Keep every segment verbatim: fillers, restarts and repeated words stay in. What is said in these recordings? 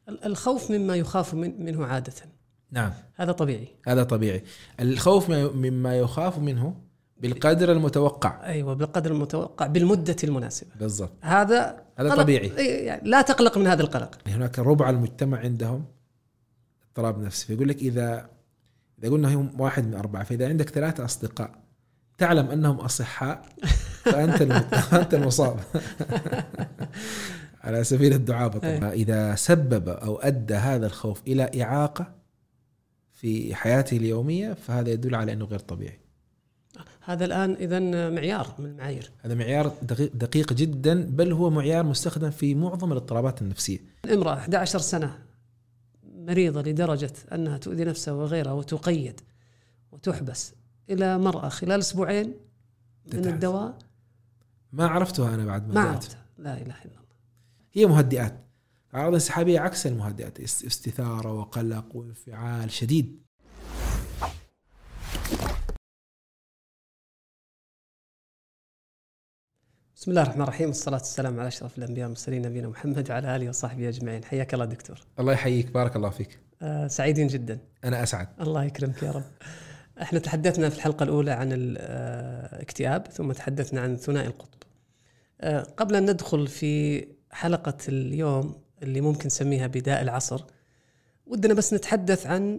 الخوف مما يخاف من منه عادة. نعم، هذا طبيعي. هذا طبيعي. الخوف مما يخاف منه بالقدر المتوقع. أيوة، بالقدر المتوقع بالمدة المناسبة. بالضبط. هذا هذا طبيعي. يعني لا تقلق من هذا القلق. هناك ربع المجتمع عندهم اضطراب نفسي، فيقول لك إذا إذا قلنا هم واحد من أربعة، فإذا عندك ثلاثة أصدقاء تعلم أنهم أصحاء فأنت أنت المصاب على سبيل الدعابة. طبعا إذا سبب أو أدى هذا الخوف إلى إعاقة في حياته اليومية فهذا يدل على أنه غير طبيعي. هذا الآن إذن معيار من المعايير. هذا معيار دقيق, دقيق جدا، بل هو معيار مستخدم في معظم الاضطرابات النفسية. امرأة أحد عشر سنة مريضة لدرجة أنها تؤذي نفسها وغيرها وتقيد وتحبس إلى مرأة خلال أسبوعين من الدواء، ما عرفتها أنا بعد ما, ما عرفتها. لا إله إلا الله. هي مهدئات. أعراض انسحابية عكس المهدئات، استثارة وقلق وانفعال شديد. بسم الله الرحمن الرحيم، والصلاة والسلام على أشرف الأنبياء والمرسلين نبينا محمد وعلى آله وصحبه أجمعين. حياك الله دكتور. الله يحييك، بارك الله فيك. آه سعيدين جدا. أنا أسعد. الله يكرمك يا رب. احنا تحدثنا في الحلقة الأولى عن الاكتئاب، ثم تحدثنا عن ثنائي القطب. آه قبل أن ندخل في حلقة اليوم اللي ممكن نسميها بداء العصر، ودنا بس نتحدث عن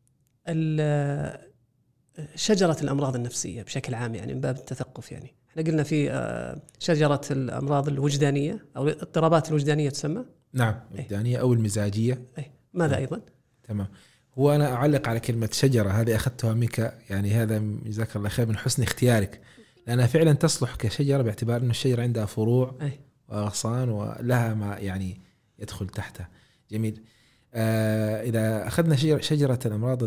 شجرة الأمراض النفسية بشكل عام، يعني من باب التثقف. يعني احنا قلنا في شجرة الأمراض الوجدانية أو الاضطرابات الوجدانية تسمى. نعم، الوجدانية أو المزاجية. أي. ماذا نعم. أيضا؟ تمام. هو أنا أعلق على كلمة شجرة هذه، أخذتها منك، يعني هذا جزاك الله خير من حسن اختيارك، لأنها فعلا تصلح كشجرة باعتبار أن الشجرة عندها فروع أي. وأغصان ولها ما يعني يدخل تحتها. جميل. آه إذا أخذنا شجرة, شجرة الأمراض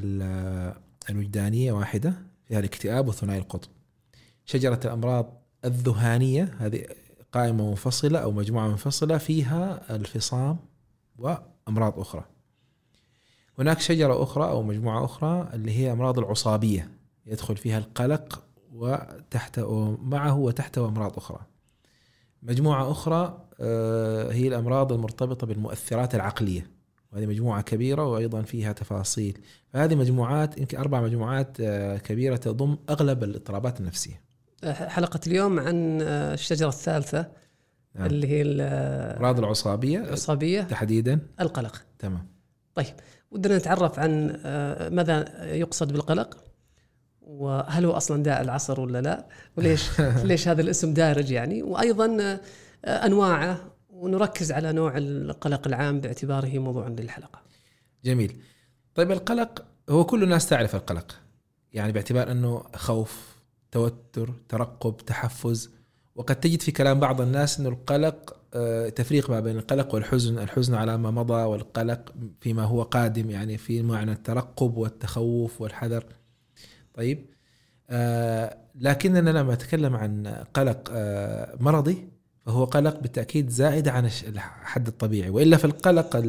الوجدانية واحدة فيها الاكتئاب وثنائي القطب. شجرة الأمراض الذهانية هذه قائمة منفصلة أو مجموعة منفصلة فيها الفصام وأمراض أخرى. هناك شجرة أخرى أو مجموعة أخرى اللي هي أمراض العصابية، يدخل فيها القلق وتحت معه وتحته أمراض أخرى. مجموعة أخرى هي الأمراض المرتبطة بالمؤثرات العقلية، وهذه مجموعة كبيرة وأيضا فيها تفاصيل. فهذه مجموعات يمكن أربع مجموعات كبيرة تضم أغلب الاضطرابات النفسية. حلقة اليوم عن الشجرة الثالثة. نعم. اللي هي الأمراض العصابية العصابية تحديدا، القلق. تمام. طيب، ودنا نتعرف عن ماذا يقصد بالقلق، وهل هو أصلا داء العصر ولا لا، وليش ليش هذا الاسم دارج يعني، وأيضا أنواعه، ونركز على نوع القلق العام باعتباره موضوع للحلقة. جميل. طيب، القلق هو كل الناس تعرف القلق، يعني باعتبار أنه خوف، توتر، ترقب، تحفز. وقد تجد في كلام بعض الناس أنه القلق تفريق ما بين القلق والحزن، الحزن على ما مضى والقلق فيما هو قادم، يعني في معنى الترقب والتخوف والحذر. طيب، آه لكننا لما نتكلم عن قلق آه مرضي فهو قلق بالتأكيد زائد عن الحد الطبيعي، وإلا فالقلق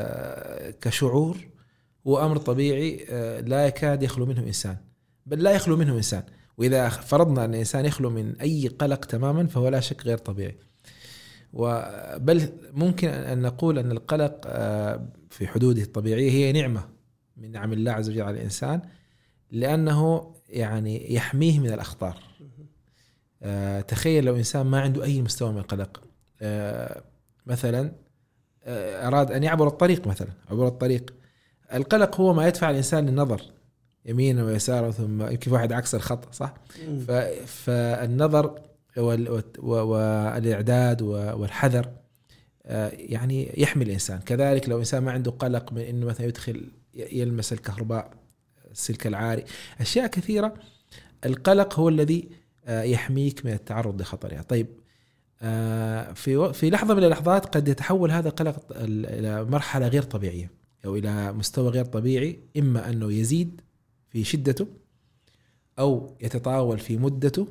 كشعور هو أمر طبيعي آه لا يكاد يخلو منه إنسان، بل لا يخلو منه إنسان. وإذا فرضنا أن الإنسان يخلو من أي قلق تماما فهو لا شك غير طبيعي. بل ممكن أن نقول أن القلق في حدوده الطبيعية هي نعمة من نعم الله عز وجل على الإنسان، لأنه يعني يحميه من الأخطار. تخيل لو إنسان ما عنده أي مستوى من القلق، مثلا أراد أن يعبر الطريق، مثلا عبور الطريق، القلق هو ما يدفع الإنسان للنظر يمينا ويسارا، ثم يمكن واحد عكس الخط، صح؟ فالنظر والإعداد والحذر يعني يحمي الإنسان. كذلك لو إنسان ما عنده قلق من إنه مثلا يدخل يلمس الكهرباء، السلك العاري، أشياء كثيرة، القلق هو الذي يحميك من التعرض لخطرها. طيب، في في لحظة من اللحظات قد يتحول هذا القلق إلى مرحلة غير طبيعية أو إلى مستوى غير طبيعي، إما أنه يزيد في شدته أو يتطاول في مدته،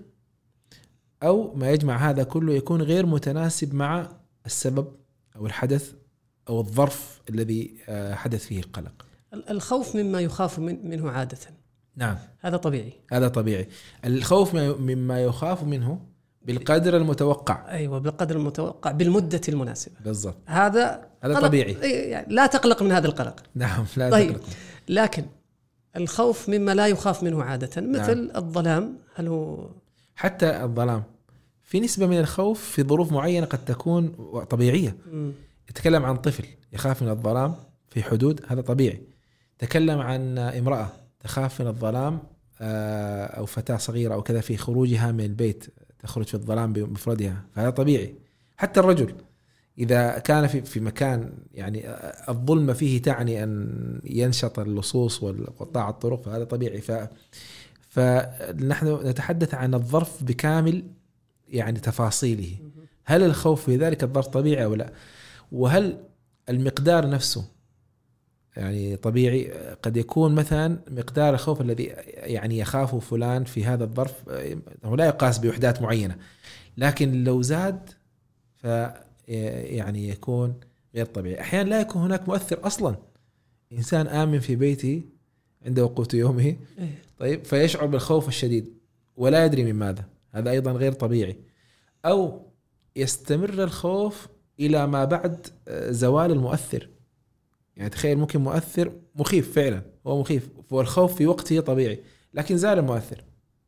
أو ما يجمع هذا كله يكون غير متناسب مع السبب أو الحدث أو الظرف الذي حدث فيه القلق. الخوف مما يخاف منه عادة. نعم، هذا طبيعي. هذا طبيعي. الخوف مما يخاف منه بالقدر المتوقع. أيوة بالقدر المتوقع بالمدة المناسبة. بالضبط. هذا هذا طبيعي. يعني لا تقلق من هذا القلق. نعم لا طيب. تقلق. لكن الخوف مما لا يخاف منه عادة مثل نعم. الظلام. هل هو حتى الظلام في نسبة من الخوف في ظروف معينة قد تكون طبيعية. م. يتكلم عن طفل يخاف من الظلام في حدود، هذا طبيعي. تكلم عن امرأة تخاف من الظلام أو فتاة صغيرة أو كذا في خروجها من البيت تخرج في الظلام بمفردها، فهذا طبيعي. حتى الرجل إذا كان في في مكان يعني الظلمة فيه تعني أن ينشط اللصوص وقطاع الطرق، فهذا طبيعي. ف فنحن نتحدث عن الظرف بكامل يعني تفاصيله. هل الخوف في ذلك الظرف طبيعي أو لا؟ وهل المقدار نفسه يعني طبيعي؟ قد يكون مثلا مقدار الخوف الذي يعني يخافه فلان في هذا الظرف هو لا يقاس بوحدات معينة، لكن لو زاد ف يعني يكون غير طبيعي. أحيانا لا يكون هناك مؤثر أصلا، إنسان آمن في بيته عنده قوت يومه طيب فيشعر بالخوف الشديد ولا يدري من ماذا، هذا أيضا غير طبيعي. أو يستمر الخوف إلى ما بعد زوال المؤثر، يعني تخيل ممكن مؤثر مخيف فعلا هو مخيف والخوف في وقته طبيعي لكن زال المؤثر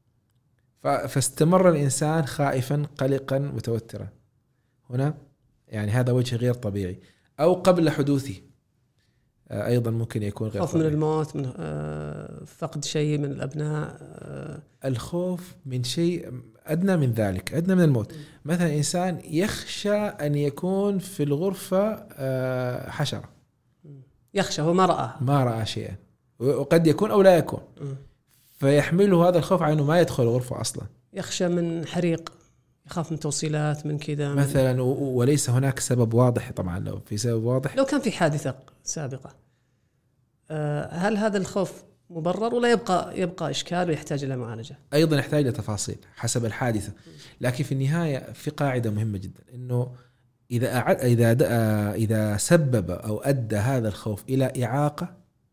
فاستمر الإنسان خائفا قلقا متوترا، هنا يعني هذا وجه غير طبيعي. أو قبل حدوثه أيضا ممكن يكون غير خوف طبيعي. من الموت، من فقد شيء من الأبناء. الخوف من شيء أدنى من ذلك، أدنى من الموت. مثلا إنسان يخشى أن يكون في الغرفة حشرة، يخشى هو ما رأى ما رأى شيئا وقد يكون أو لا يكون، فيحمله هذا الخوف على أنه ما يدخل الغرفة أصلا. يخشى من حريق، يخاف من توصيلات، من كذا مثلا من... وليس هناك سبب واضح. طبعا لو في سبب واضح، لو كان في حادثة سابقة، هل هذا الخوف مبرر ولا يبقى يبقى إشكال ويحتاج إلى معالجة؟ أيضا يحتاج لتفاصيل حسب الحادثة، لكن في النهاية في قاعدة مهمة جدا إنه إذا أعد... إذا د... إذا سبب أو أدى هذا الخوف إلى إعاقة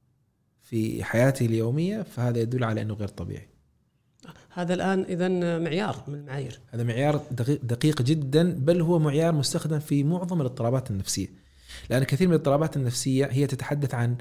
في حياته اليومية فهذا يدل على أنه غير طبيعي. هذا الآن إذن معيار من المعايير، هذا معيار دقيق, دقيق جدا، بل هو معيار مستخدم في معظم الاضطرابات النفسية، لأن كثير من الاضطرابات النفسية هي تتحدث عن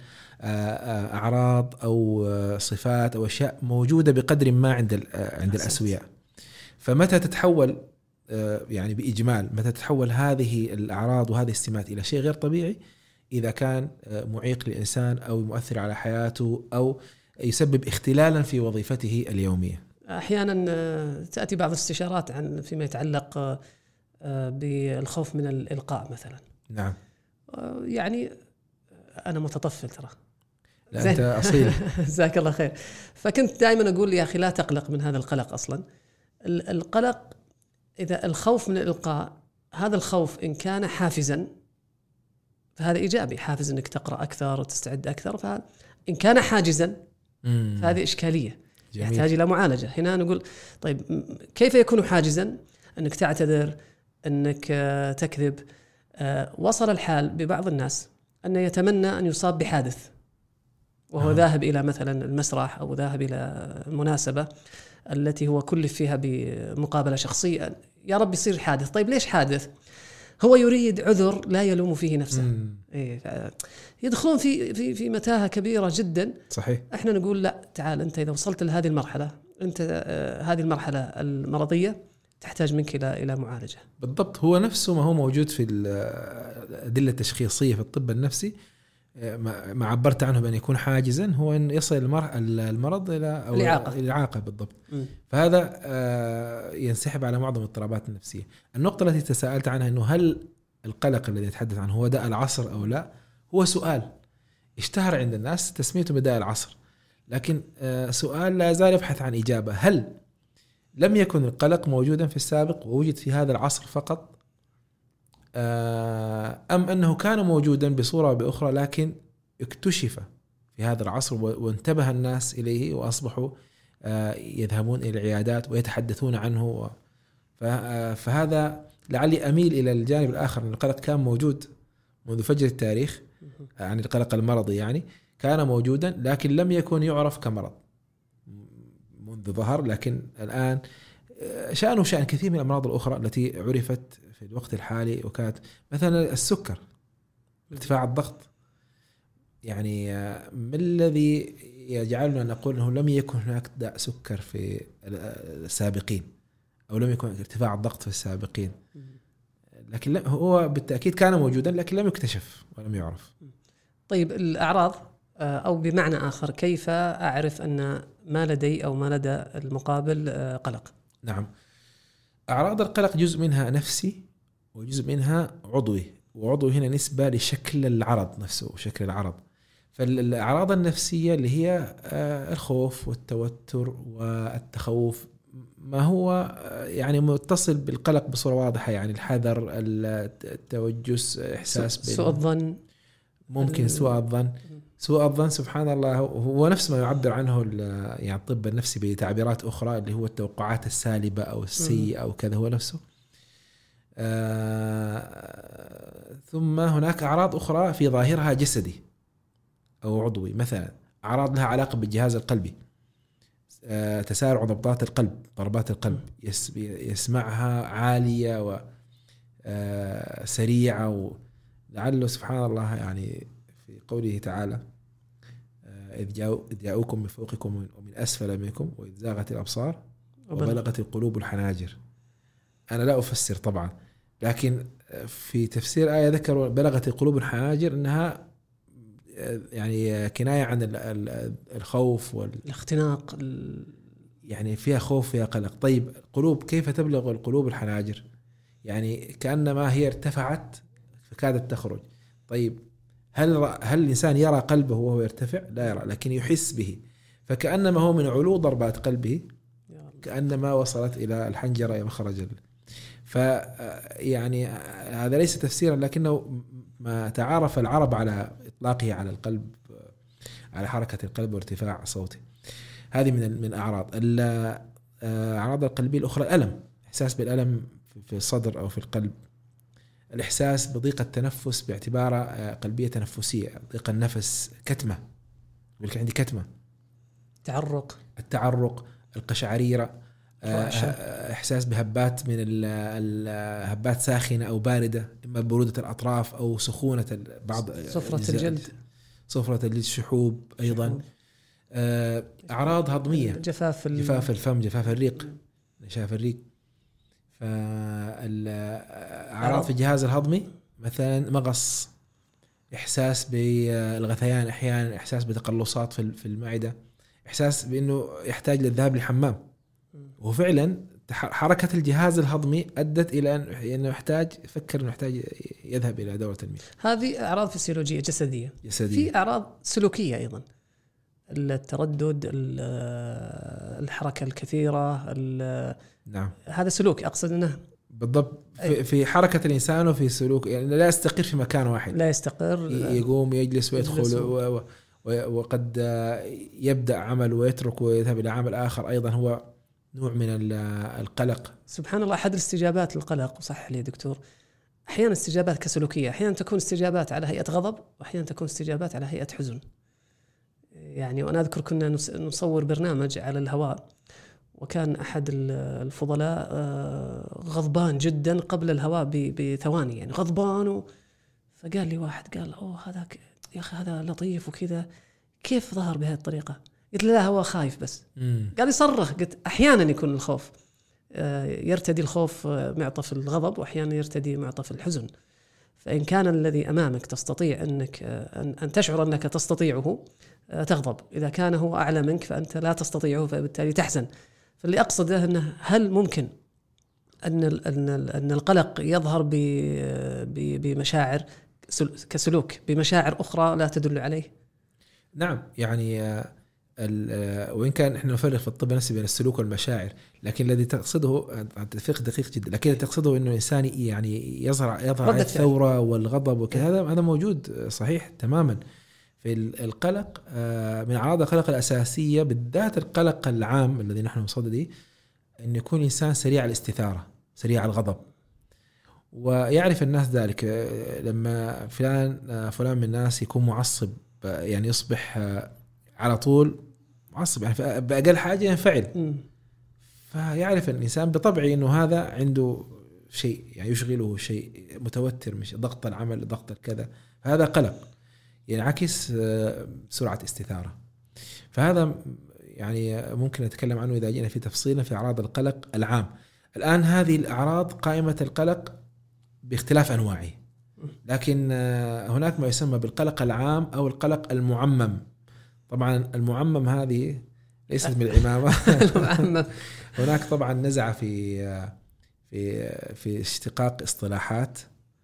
أعراض أو صفات أو أشياء موجودة بقدر ما عند عند الأسوياء. فمتى تتحول يعني بإجمال متى تتحول هذه الأعراض وهذه السمات إلى شيء غير طبيعي؟ إذا كان معيق للإنسان أو مؤثر على حياته أو يسبب اختلالا في وظيفته اليومية. أحيانا تأتي بعض الاستشارات عن فيما يتعلق بالخوف من الإلقاء مثلا. نعم. يعني أنا متطفل ترى. لا أنت أصيل. جزاك الله خير. فكنت دائما أقول يا أخي لا تقلق من هذا القلق أصلا. القلق إذا الخوف من الإلقاء، هذا الخوف إن كان حافزا فهذا إيجابي، حافز أنك تقرأ أكثر وتستعد أكثر. فإن كان حاجزا فهذه إشكالية جميل. يحتاج إلى معالجة. هنا نقول طيب كيف يكون حاجزا؟ أنك تعتذر، أنك تكذب. وصل الحال ببعض الناس أنه يتمنى أن يصاب بحادث وهو آه. ذاهب إلى مثلا المسرح أو ذاهب إلى المناسبة التي هو كلف فيها بمقابلة شخصية، يا رب يصير حادث. طيب ليش حادث؟ هو يريد عذر لا يلوم فيه نفسه. إيه يدخلون في في في متاهة كبيرة جدا. صحيح. احنا نقول لا، تعال انت اذا وصلت لهذه المرحلة، انت آه هذه المرحلة المرضية تحتاج منك الى الى معالجة. بالضبط. هو نفسه ما هو موجود في الأدلة التشخيصية في الطب النفسي، ما عبرت عنه بأن يكون حاجزا، هو أن يصل المرض إلى أو الإعاقة. الإعاقة بالضبط. م. فهذا ينسحب على معظم الاضطرابات النفسية. النقطة التي تساءلت عنها أنه هل القلق الذي يتحدث عنه هو داء العصر أو لا، هو سؤال اشتهر عند الناس تسميته بداء العصر، لكن سؤال لا يزال يبحث عن إجابة. هل لم يكن القلق موجودا في السابق ووجد في هذا العصر فقط، أم أنه كان موجودا بصورة أو بأخرى لكن اكتشف في هذا العصر وانتبه الناس إليه وأصبحوا يذهبون إلى العيادات ويتحدثون عنه؟ فهذا لعلي أميل إلى الجانب الآخر، أن القلق كان موجود منذ فجر التاريخ، يعني القلق المرضي يعني كان موجودا لكن لم يكن يعرف كمرض منذ ظهر، لكن الآن شأنه شأن كثير من الأمراض الأخرى التي عرفت في الوقت الحالي، وكانت مثلا السكر، ارتفاع الضغط. يعني ما الذي يجعلنا نقول أنه لم يكن هناك داء سكر في السابقين، أو لم يكن ارتفاع الضغط في السابقين؟ لكن هو بالتأكيد كان موجودا، لكن لم يكتشف ولم يعرف. طيب الأعراض، أو بمعنى آخر كيف أعرف أن ما لدي أو ما لدى المقابل قلق؟ نعم، أعراض القلق جزء منها نفسي وجزء منها عضوي، وعضوي هنا نسبة لشكل العرض نفسه وشكل العرض. فالأعراض النفسية اللي هي الخوف والتوتر والتخوف، ما هو يعني متصل بالقلق بصورة واضحة، يعني الحذر، التوجس، إحساس سوء الظن، ممكن سوء الظن. سوء الظن سبحان الله هو نفس ما يعبر عنه يعني الطب النفسي بتعبيرات أخرى، اللي هو التوقعات السالبة أو السيئة أو كذا، هو نفسه. آه ثم هناك أعراض أخرى في ظاهرها جسدي أو عضوي، مثلا أعراض لها علاقة بالجهاز القلبي، آه تسارع ضربات القلب، ضربات القلب يسمعها عالية وسريعة، لعله سبحان الله يعني في قوله تعالى إذ جاءوكم من فوقكم ومن أسفل منكم وإذ زاغت الأبصار وبلغت القلوب الحناجر. أنا لا أفسر طبعا، لكن في تفسير آية ذكروا بلغت القلوب الحناجر إنها يعني كناية عن الخوف والاختناق، يعني فيها خوف فيها قلق. طيب القلوب كيف تبلغ القلوب الحناجر؟ يعني كأنما هي ارتفعت فكادت تخرج. طيب هل هل الإنسان يرى قلبه وهو يرتفع؟ لا يرى، لكن يحس به، فكأنما هو من علو ضربات قلبه كأنما وصلت إلى الحنجرة إلى مخرج. فيعني هذا ليس تفسيرا، لكنه ما تعارف العرب على إطلاقه على القلب، على حركة القلب وارتفاع صوته. هذه من من أعراض الأعراض القلبية الأخرى. الألم، إحساس بالألم في الصدر أو في القلب، الإحساس بضيق التنفس باعتباره قلبية تنفسية، ضيق النفس، كتمة، يقول لك عندي كتمة، تعرق، التعرق، القشعريرة، إحساس بهبات من الهبات ساخنة أو باردة، إما برودة الأطراف أو سخونة بعض، صفرة الجلد، صفرة الجلد، شحوب أيضا، أعراض هضمية، جفاف جفاف الفم، جفاف الريق، نشاف الريق. فالأعراض في الجهاز الهضمي مثلا مغص، إحساس بالغثيان أحيانا، إحساس بتقلصات في المعدة، إحساس بأنه يحتاج للذهاب للحمام، وفعلا حركة الجهاز الهضمي أدت إلى أنه يحتاج يفكر أنه يحتاج يذهب إلى دورة المياه. هذه أعراض فسيولوجية جسدية. جسدية. في أعراض سلوكية أيضا، التردد، الحركة الكثيرة، نعم، هذا سلوك، أقصد أنه بالضبط في, في حركة الإنسان وفي سلوك، يعني لا يستقر في مكان واحد، لا يستقر، يقوم يجلس ويدخل و... و... وقد يبدأ عمل ويترك ويذهب إلى عمل آخر، أيضا هو نوع من القلق. سبحان الله، أحد الاستجابات للقلق، وصح لي دكتور، أحيانا استجابات كسلوكية، أحيانا تكون استجابات على هيئة غضب، وأحيانا تكون استجابات على هيئة حزن. يعني وأنا أذكر كنا نصور برنامج على الهواء، وكان أحد الفضلاء غضبان جدا قبل الهواء بثواني، يعني غضبان، فقال لي واحد، قال أوه هذا يا أخي هذا لطيف وكذا، كيف ظهر بهذه الطريقة؟ قلت له لا هو خايف بس. مم. قال يصرخ. قلت أحيانا يكون الخوف يرتدي الخوف معطف الغضب، وأحيانا يرتدي معطف الحزن. فإن كان الذي أمامك تستطيع أنك أن تشعر أنك تستطيعه تغضب، إذا كان هو أعلى منك فأنت لا تستطيعه فبالتالي تحزن. فاللي أقصده أنه هل ممكن أن أن القلق يظهر بمشاعر كسلوك بمشاعر أخرى لا تدل عليه؟ نعم، يعني وإن كان إحنا نفرق في الطب النفسي بين السلوك والمشاعر، لكن الذي تقصده تفريق دقيق جدا، لكن الذي تقصده إنه الإنسان يعني يظهر يظهر الثورة والغضب وكذا، هذا موجود صحيح تماما في القلق. من أعراض القلق الأساسية بالذات القلق العام الذي نحن نصدده أن يكون إنسان سريع الاستثارة، سريع الغضب، ويعرف الناس ذلك. لما فلان فلان من الناس يكون معصب، يعني يصبح على طول معصب، يعني بأقل حاجة ينفعل، فيعرف الإنسان بطبعه أنه هذا عنده شيء يعني يشغله شيء متوتر، مش ضغط العمل ضغط الكذا، هذا قلق ينعكس سرعة استثارة. فهذا يعني ممكن نتكلم عنه إذا جينا في تفصيلا في أعراض القلق العام. الآن هذه الأعراض قائمة القلق باختلاف أنواعه، لكن هناك ما يسمى بالقلق العام أو القلق المعمم. طبعا المعمم هذه ليست من العمامة هناك طبعا نزع في في في اشتقاق اصطلاحات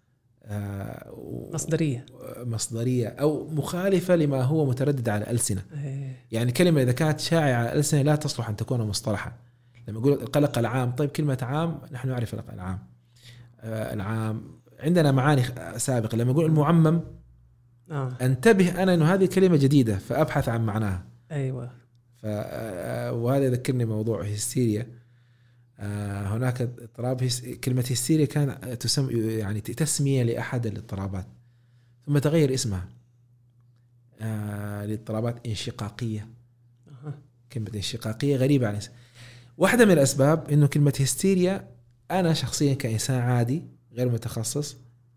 مصدرية مصدرية أو مخالفة لما هو متردد على الألسنة. يعني كلمة إذا كانت شائعة على الألسنة لا تصلح أن تكون مصطلحا. لما يقول القلق العام، طيب كلمة عام نحن نعرف القلق العام العام عندنا معاني سابقة. لما يقول المعمم آه. انتبه أنا أنه هذه كلمة جديدة فأبحث عن معناها. أيوة. ف... وهذا يذكرني موضوع هستيريا. هناك اضطراب هس... كلمة هستيريا كان تسمى يعني تسمية لأحد الاضطرابات ثم تغير اسمها لاضطرابات انشقاقية. أه. كلمة انشقاقية غريبة عن اسم. واحدة من الأسباب إنه كلمة هستيريا أنا شخصيا كإنسان عادي غير متخصص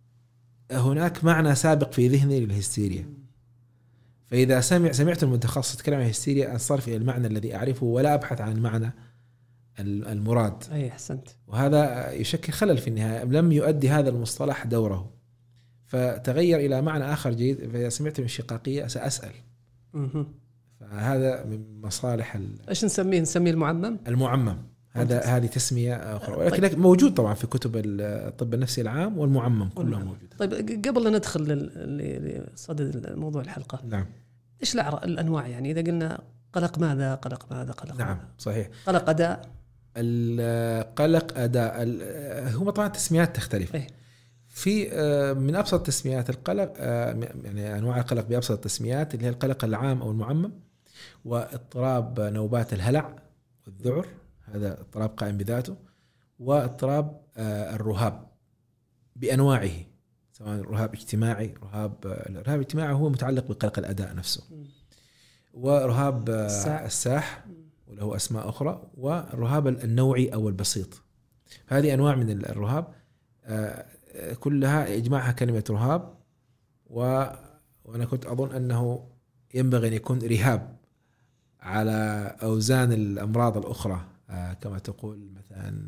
هناك معنى سابق في ذهني للهستيريا، فإذا سمع سمعت المتخصص يتكلم عن هستيريا أنصرف إلى المعنى الذي أعرفه ولا أبحث عن المعنى المراد. أي أحسنت. وهذا يشكل خلل في النهاية، لم يؤدي هذا المصطلح دوره فتغير إلى معنى آخر جديد. فإذا سمعت الانشقاقية سأسأل. مه. فهذا من مصالح إيش نسميه؟ نسميه المعمم. المعمم هذا هذه تسمية أخرى، ولكن طيب. موجود طبعا في كتب الطب النفسي العام والمعمم كلها موجودة. طيب قبل لا ندخل لصدد موضوع الحلقة، نعم، إيش الأنواع؟ يعني إذا قلنا قلق ماذا قلق ماذا قلق نعم ماذا؟ صحيح. قلق أداء، القلق أداء هم طبعا تسميات تختلف. إيه؟ في من أبسط تسميات القلق يعني أنواع القلق بأبسط التسميات اللي هي القلق العام أو المعمم، واضطراب نوبات الهلع والذعر هذا اضطراب قائم بذاته، واضطراب الرهاب بأنواعه سواء رهاب اجتماعي. رهاب الرهاب الاجتماعي هو متعلق بقلق الأداء نفسه، ورهاب الساح وله أسماء أخرى، والرهاب النوعي أو البسيط. هذه أنواع من الرهاب كلها يجمعها كلمة رهاب. وأنا كنت أظن أنه ينبغي أن يكون رهاب على أوزان الأمراض الأخرى كما تقول مثلا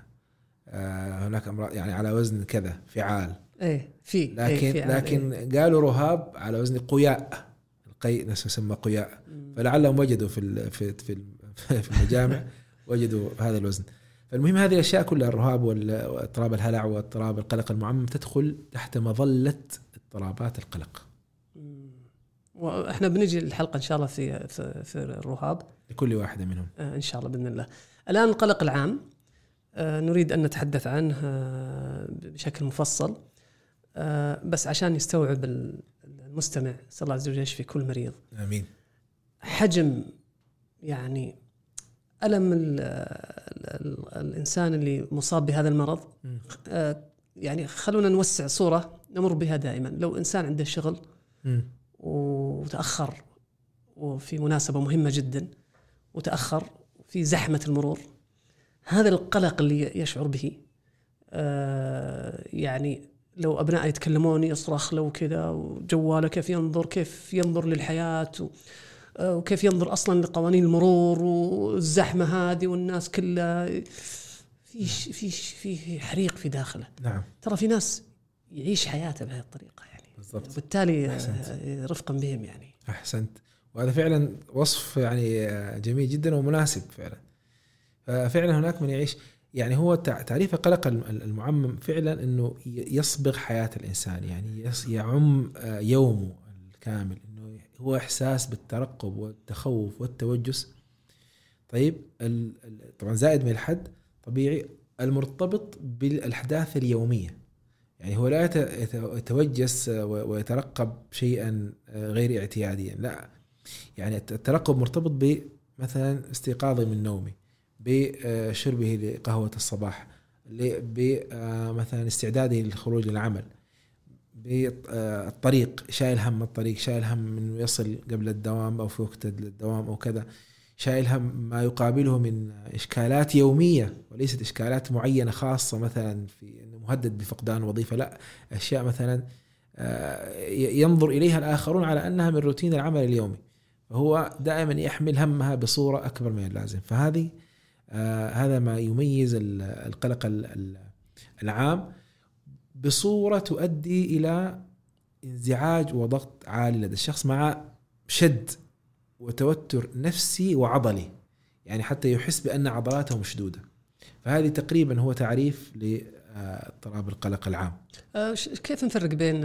هناك أمراض يعني على وزن كذا فعال، إيه في لكن إيه لكن إيه. قالوا رهاب على وزن قياء، القيء نفسه يسمى قياء، فلعلهم وجدوا في في في المجامع وجدوا هذا الوزن. فالمهم هذه الأشياء كلها الرهاب واضطراب الهلع واضطراب القلق المعمم تدخل تحت مظلة اضطرابات القلق. وإحنا بنجي الحلقة إن شاء الله في في, في الرهاب لكل واحدة منهم آه إن شاء الله بإذن الله. الآن القلق العام آه نريد أن نتحدث عنه آه بشكل مفصل، آه بس عشان يستوعب المستمع صلى الله عز وجل يشفي كل مريض. آمين. حجم يعني ألم ال ال الإنسان اللي مصاب بهذا المرض، آه يعني خلونا نوسع صورة نمر بها دائما. لو إنسان عنده شغل م. وتأخر وفي مناسبة مهمة جدا وتأخر في زحمة المرور، هذا القلق اللي يشعر به آه يعني لو أبناء يتكلمون يصرخ لو كذا، وجواله كيف ينظر كيف ينظر للحياة وكيف ينظر أصلا لقوانين المرور والزحمة هذه والناس كلها في في في حريق في داخله. نعم. ترى في ناس يعيش حياته بهذه الطريقة يعني بالضبط. وبالتالي رفقا بهم يعني. أحسنت. وهذا فعلا وصف يعني جميل جدا ومناسب فعلا. فعلا هناك من يعيش يعني هو تعريف القلق المعمم فعلا أنه يصبغ حياة الإنسان، يعني يعم يومه الكامل، أنه هو إحساس بالترقب والتخوف والتوجس. طيب طبعا زائد من الحد طبيعي المرتبط بالأحداث اليومية، يعني هو لا يتوجس ويترقب شيئا غير اعتياديا، لا، يعني الترقب مرتبط بمثلا استيقاظي من نومي، بشربه لقهوة الصباح، بمثلا استعدادي للخروج للعمل، بالطريق شايل هم الطريق، شايل هم انه يصل قبل الدوام او في وقت الدوام او كذا، شايل هم ما يقابله من إشكالات يومية وليست إشكالات معينة خاصة، مثلا في إنه مهدد بفقدان وظيفة، لا، أشياء مثلا ينظر إليها الآخرون على أنها من روتين العمل اليومي، فهو دائما يحمل همها بصورة أكبر من اللازم. فهذه هذا ما يميز القلق العام بصورة تؤدي إلى انزعاج وضغط عالي لدى الشخص مع شد وتوتر نفسي وعضلي، يعني حتى يحس بأن عضلاته مشدودة. فهذه تقريبا هو تعريف لاضطراب القلق العام. كيف نفرق بين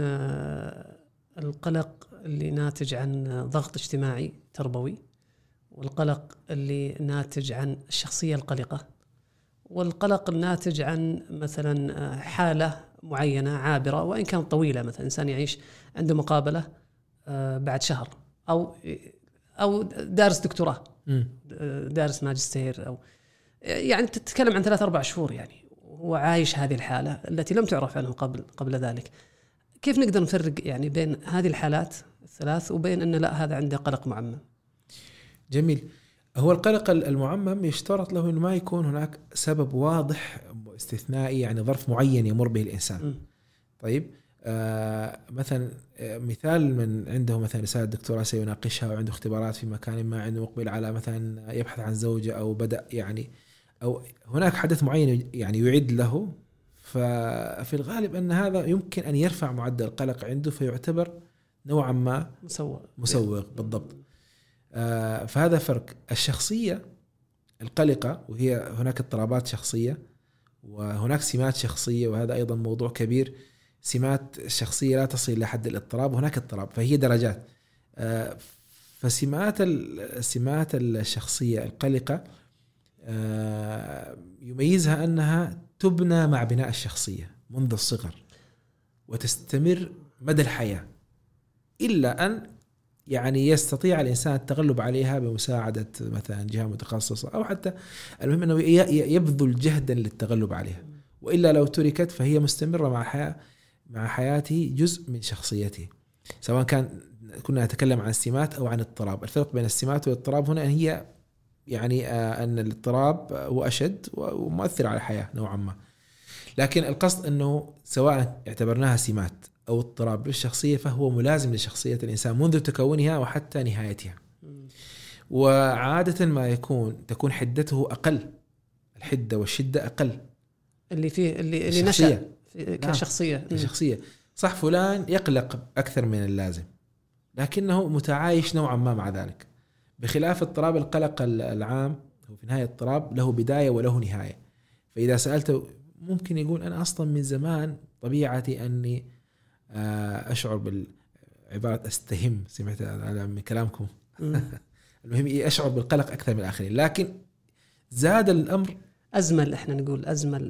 القلق اللي ناتج عن ضغط اجتماعي تربوي والقلق اللي ناتج عن الشخصية القلقة والقلق الناتج عن مثلا حالة معينة عابرة وإن كانت طويلة، مثلا إنسان يعيش عنده مقابلة بعد شهر أو أو دارس دكتوراه دارس ماجستير، أو يعني تتكلم عن ثلاث أربع شهور يعني هو عايش هذه الحالة التي لم تعرف عنه قبل قبل ذلك. كيف نقدر نفرق يعني بين هذه الحالات الثلاث وبين أن لا هذا عنده قلق معمم؟ جميل. هو القلق المعمم يشترط له أنه ما يكون هناك سبب واضح استثنائي، يعني ظرف معين يمر به الإنسان. م. طيب آه مثلا مثال من عنده مثلا رسالة دكتوراه سيناقشها وعنده اختبارات في مكان ما، عنده مقبل على مثلا يبحث عن زوجة أو بدأ يعني أو هناك حدث معين يعني يعد له، ففي الغالب أن هذا يمكن أن يرفع معدل القلق عنده فيعتبر نوعا ما مسوغ مسوغ بالضبط. آه فهذا فرق. الشخصية القلقة وهي هناك اضطرابات شخصية وهناك سمات شخصية، وهذا أيضا موضوع كبير. سمات الشخصية لا تصل إلى حد الاضطراب، هناك اضطراب فهي درجات. آه فسمات السمات الشخصية القلقة آه يميزها أنها تبنى مع بناء الشخصية منذ الصغر وتستمر مدى الحياة، إلا أن يعني يستطيع الإنسان التغلب عليها بمساعدة مثلا جهة متخصصة أو حتى المهم أنه يبذل جهدا للتغلب عليها، وإلا لو تركت فهي مستمرة مع حياة مع حياته جزء من شخصيته، سواء كان كنا نتكلم عن السمات أو عن اضطراب. الفرق بين السمات والاضطراب هنا هي يعني أن الاضطراب هو أشد ومؤثر على الحياة نوعا ما، لكن القصد أنه سواء اعتبرناها سمات أو اضطراب بالشخصية فهو ملازم لشخصية الإنسان منذ تكونها وحتى نهايتها. وعادة ما يكون تكون حدته أقل، الحدة والشدة أقل اللي فيه اللي, اللي نشأ كشخصية. نعم. كشخصية صح، فلان يقلق أكثر من اللازم لكنه متعايش نوعا ما مع ذلك، بخلاف اضطراب القلق العام هو في النهاية اضطراب له بداية وله نهاية. فإذا سألته ممكن يقول أنا أصلا من زمان طبيعتي أني أشعر بالعبارة أستهم، سمعت على من كلامكم المهم أشعر بالقلق أكثر من الآخرين، لكن زاد الأمر أزمل، إحنا نقول أزمل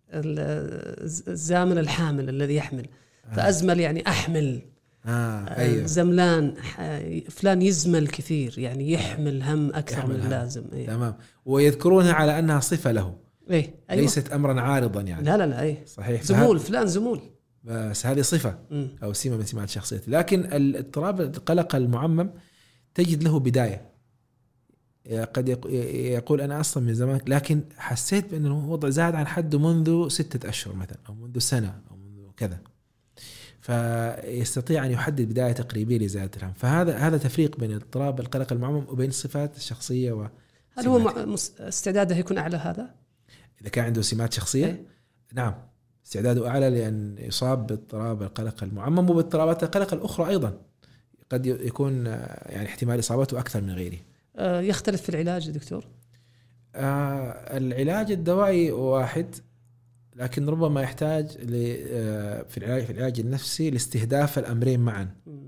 الزامن الحامل الذي يحمل، فأزمل يعني أحمل. آه أيوه. زملان فلان يزمل كثير يعني يحمل هم أكثر يحمل من اللازم. أيه. تمام. ويذكرونها على أنها صفة له. إيه. أيوه. ليست أمرا عارضا يعني. لا لا لا أيه. صحيح. زمول فلان زمول، بس هذه صفة م. أو سمة من سمات شخصيته. لكن الاضطراب القلق المعمم تجد له بداية، قد يقول أنا أصلا من زمان لكن حسيت بأن الوضع زاد عن حده منذ ستة أشهر مثلا أو منذ سنة أو منذ كذا، فيستطيع أن يحدد بداية تقريبية لزيادة الهم. فهذا هذا تفريق بين اضطراب القلق المعمم وبين الصفات الشخصية. و هل هو استعداده يكون أعلى هذا إذا كان عنده سمات شخصية؟ إيه؟ نعم، استعداده أعلى لأن يصاب باضطراب القلق المعمم وباضطرابات القلق الأخرى أيضا قد يكون يعني احتمال إصابته أكثر من غيره. يختلف في العلاج دكتور؟ آه العلاج الدوائي واحد، لكن ربما يحتاج في العلاج في العلاج النفسي لاستهداف الأمرين معا،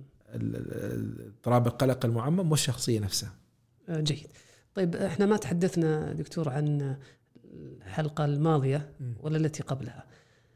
اضطراب القلق المعمم والشخصية نفسها. جيد. طيب احنا ما تحدثنا دكتور عن الحلقة الماضية ولا التي قبلها،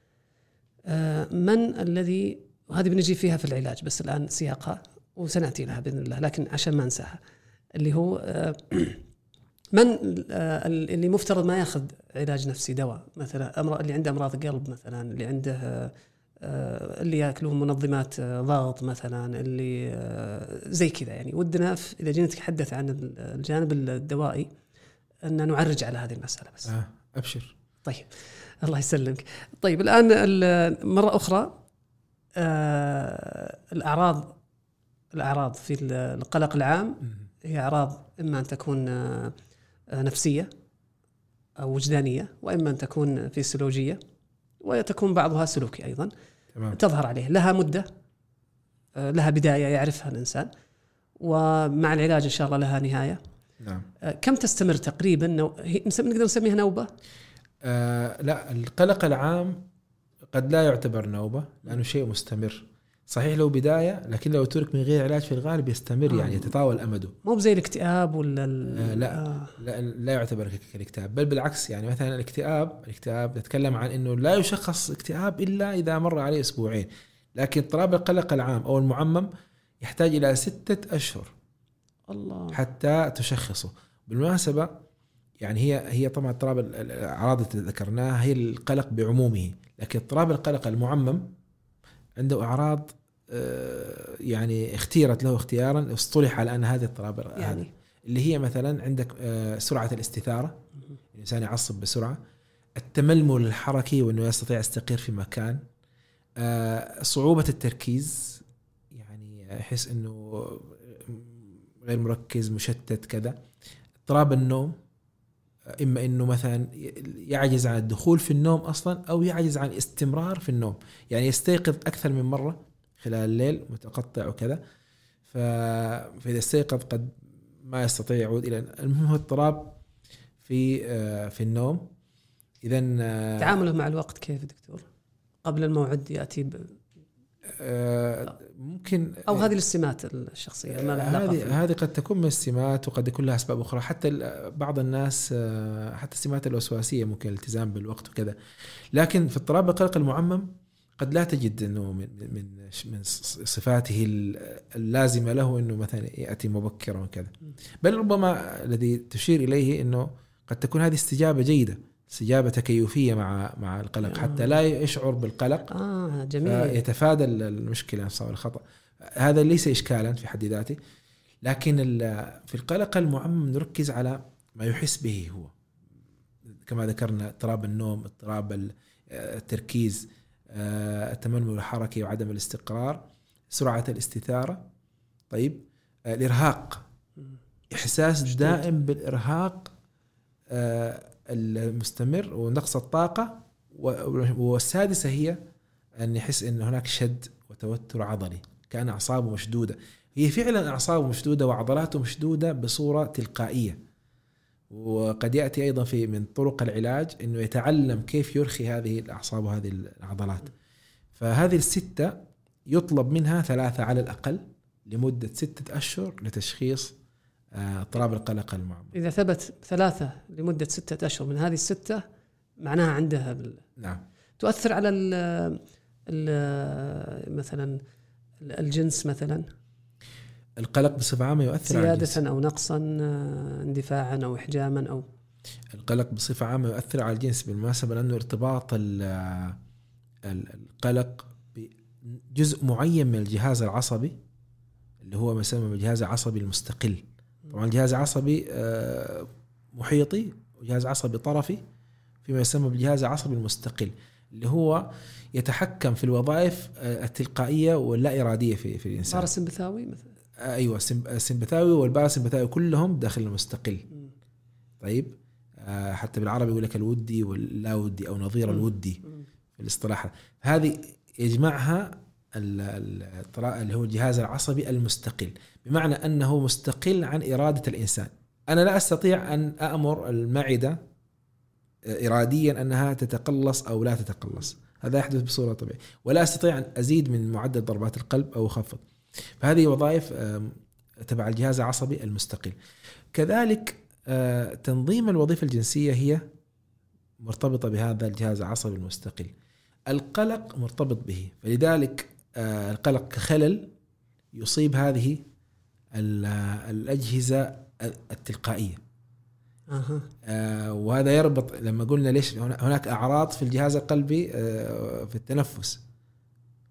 من الذي، وهذه بنجي فيها في العلاج بس الآن سياقها وسنأتي لها بإذن الله لكن عشان ما ننساها، اللي هو من اللي مفترض ما ياخذ علاج نفسي دواء، مثلا اللي عنده أمراض قلب مثلا، اللي عنده اللي ياكلون منظمات ضغط مثلا، اللي زي كذا يعني. ودنا إذا جينا نتحدث عن الجانب الدوائي أن نعرج على هذه المسألة بس. آه أبشر. طيب الله يسلمك. طيب الآن مرة أخرى آه الأعراض الأعراض في القلق العام هي أعراض إما أن تكون آه نفسية أو وجدانية، وإما أن تكون فيسيولوجية، وتكون بعضها سلوكي أيضا. تمام. تظهر عليه، لها مدة، آه لها بداية يعرفها الإنسان، ومع العلاج إن شاء الله لها نهاية. نعم. آه كم تستمر تقريبا؟ نو... نقدر نسميها نوبة؟ آه لا، القلق العام قد لا يعتبر نوبة لأنه شيء مستمر. صحيح له بداية، لكن لو ترك من غير علاج في الغالب يستمر. آه. يعني يتطاول أمده. مو زي الاكتئاب ولا آه لا, آه. لا لا يعتبر كالاكتئاب، بل بالعكس. يعني مثلا الاكتئاب الاكتئاب نتكلم عن إنه لا يشخص اكتئاب إلا إذا مر عليه أسبوعين، لكن اضطراب القلق العام أو المعمم يحتاج إلى ستة أشهر الله حتى تشخصه. بالمناسبة يعني هي هي طبعا اضطراب الأعراض اللي ذكرناها هي القلق بعمومه، لكن اضطراب القلق المعمم عنده أعراض يعني اختيرت له اختيارا اصطلح على أن هذا اضطراب يعني. اللي هي مثلا عندك سرعة الاستثارة، الإنسان يعصب بسرعة، التململ الحركي وأنه يستطيع يستقر في مكان، صعوبة التركيز، يعني يحس أنه غير مركز مشتت كذا، اضطراب النوم، إما إنه مثلا يعجز عن الدخول في النوم أصلا أو يعجز عن الاستمرار في النوم، يعني يستيقظ أكثر من مرة خلال الليل متقطع وكذا، فإذا استيقظ قد ما يستطيع يعود إلى. المهم اضطراب في في النوم. إذن تعامله مع الوقت كيف دكتور؟ قبل الموعد يأتي ب... ممكن أو هذه السمات الشخصية ما لها علاقة. هذه هذه قد تكون من السمات وقد يكون لها أسباب أخرى. حتى بعض الناس حتى السمات الوسواسية ممكن الالتزام بالوقت وكذا، لكن في اضطراب القلق المعمم قد لا تجد إنه من من من صفاته اللازمة له إنه مثلا يأتي مبكرا وكذا، بل ربما الذي تشير إليه إنه قد تكون هذه استجابة جيدة، استجابة تكيفية مع مع القلق حتى لا يشعر بالقلق. آه جميل. يتفادى المشكلة أو الخطأ. هذا ليس إشكالا في حد ذاته، لكن في القلق المعمم نركز على ما يحس به هو، كما ذكرنا اضطراب النوم، اضطراب التركيز، التململ الحركي وعدم الاستقرار، سرعة الاستثارة. طيب الإرهاق، إحساس دائم بالإرهاق المستمر ونقص الطاقة. والسادسة هي أن يحس أن هناك شد وتوتر عضلي، كأن أعصابه مشدودة. هي فعلا أعصابه مشدودة وعضلاته مشدودة بصورة تلقائية. وقد يأتي أيضا في من طرق العلاج أنه يتعلم كيف يرخي هذه الأعصاب وهذه العضلات. فهذه الستة يطلب منها ثلاثة على الأقل لمدة ستة أشهر لتشخيص اضطراب القلق المعمم. إذا ثبت ثلاثة لمدة ستة أشهر من هذه الستة معناها عندها بال... نعم. تؤثر على ال ال مثلا الجنس مثلا، القلق بصفة عامة يؤثر على الجنس زيادة أو نقصا، اندفاعا أو إحجاما، أو القلق بصفة عامة يؤثر على الجنس. بالمناسبة لأنه ارتباط القلق بجزء معين من الجهاز العصبي اللي هو مسمى بالجهاز العصبي المستقل. طبعا الجهاز العصبي محيطي وجهاز عصبي طرفي، فيما يسمى بالجهاز العصبي المستقل اللي هو يتحكم في الوظائف التلقائية واللا إرادية في في الإنسان. باراسمبثاوي مثلا. أيوة، السمبثاوي والباراسمبثاوي كلهم داخل المستقل. طيب حتى بالعربي يقول لك الودي واللا ودي أو نظير الودي في الاصطلاح. هذه يجمعها اللي هو الجهاز العصبي المستقل، بمعنى أنه مستقل عن إرادة الإنسان. أنا لا أستطيع أن أأمر المعدة إراديا أنها تتقلص أو لا تتقلص، هذا يحدث بصورة طبيعية، ولا أستطيع أن أزيد من معدل ضربات القلب أو أخفض. فهذه وظائف تبع الجهاز العصبي المستقل. كذلك تنظيم الوظيفة الجنسية هي مرتبطة بهذا الجهاز العصبي المستقل. القلق مرتبط به، فلذلك القلق كخلل يصيب هذه الأجهزة التلقائية. أه. آه وهذا يربط لما قلنا ليش هناك أعراض في الجهاز القلبي آه في التنفس،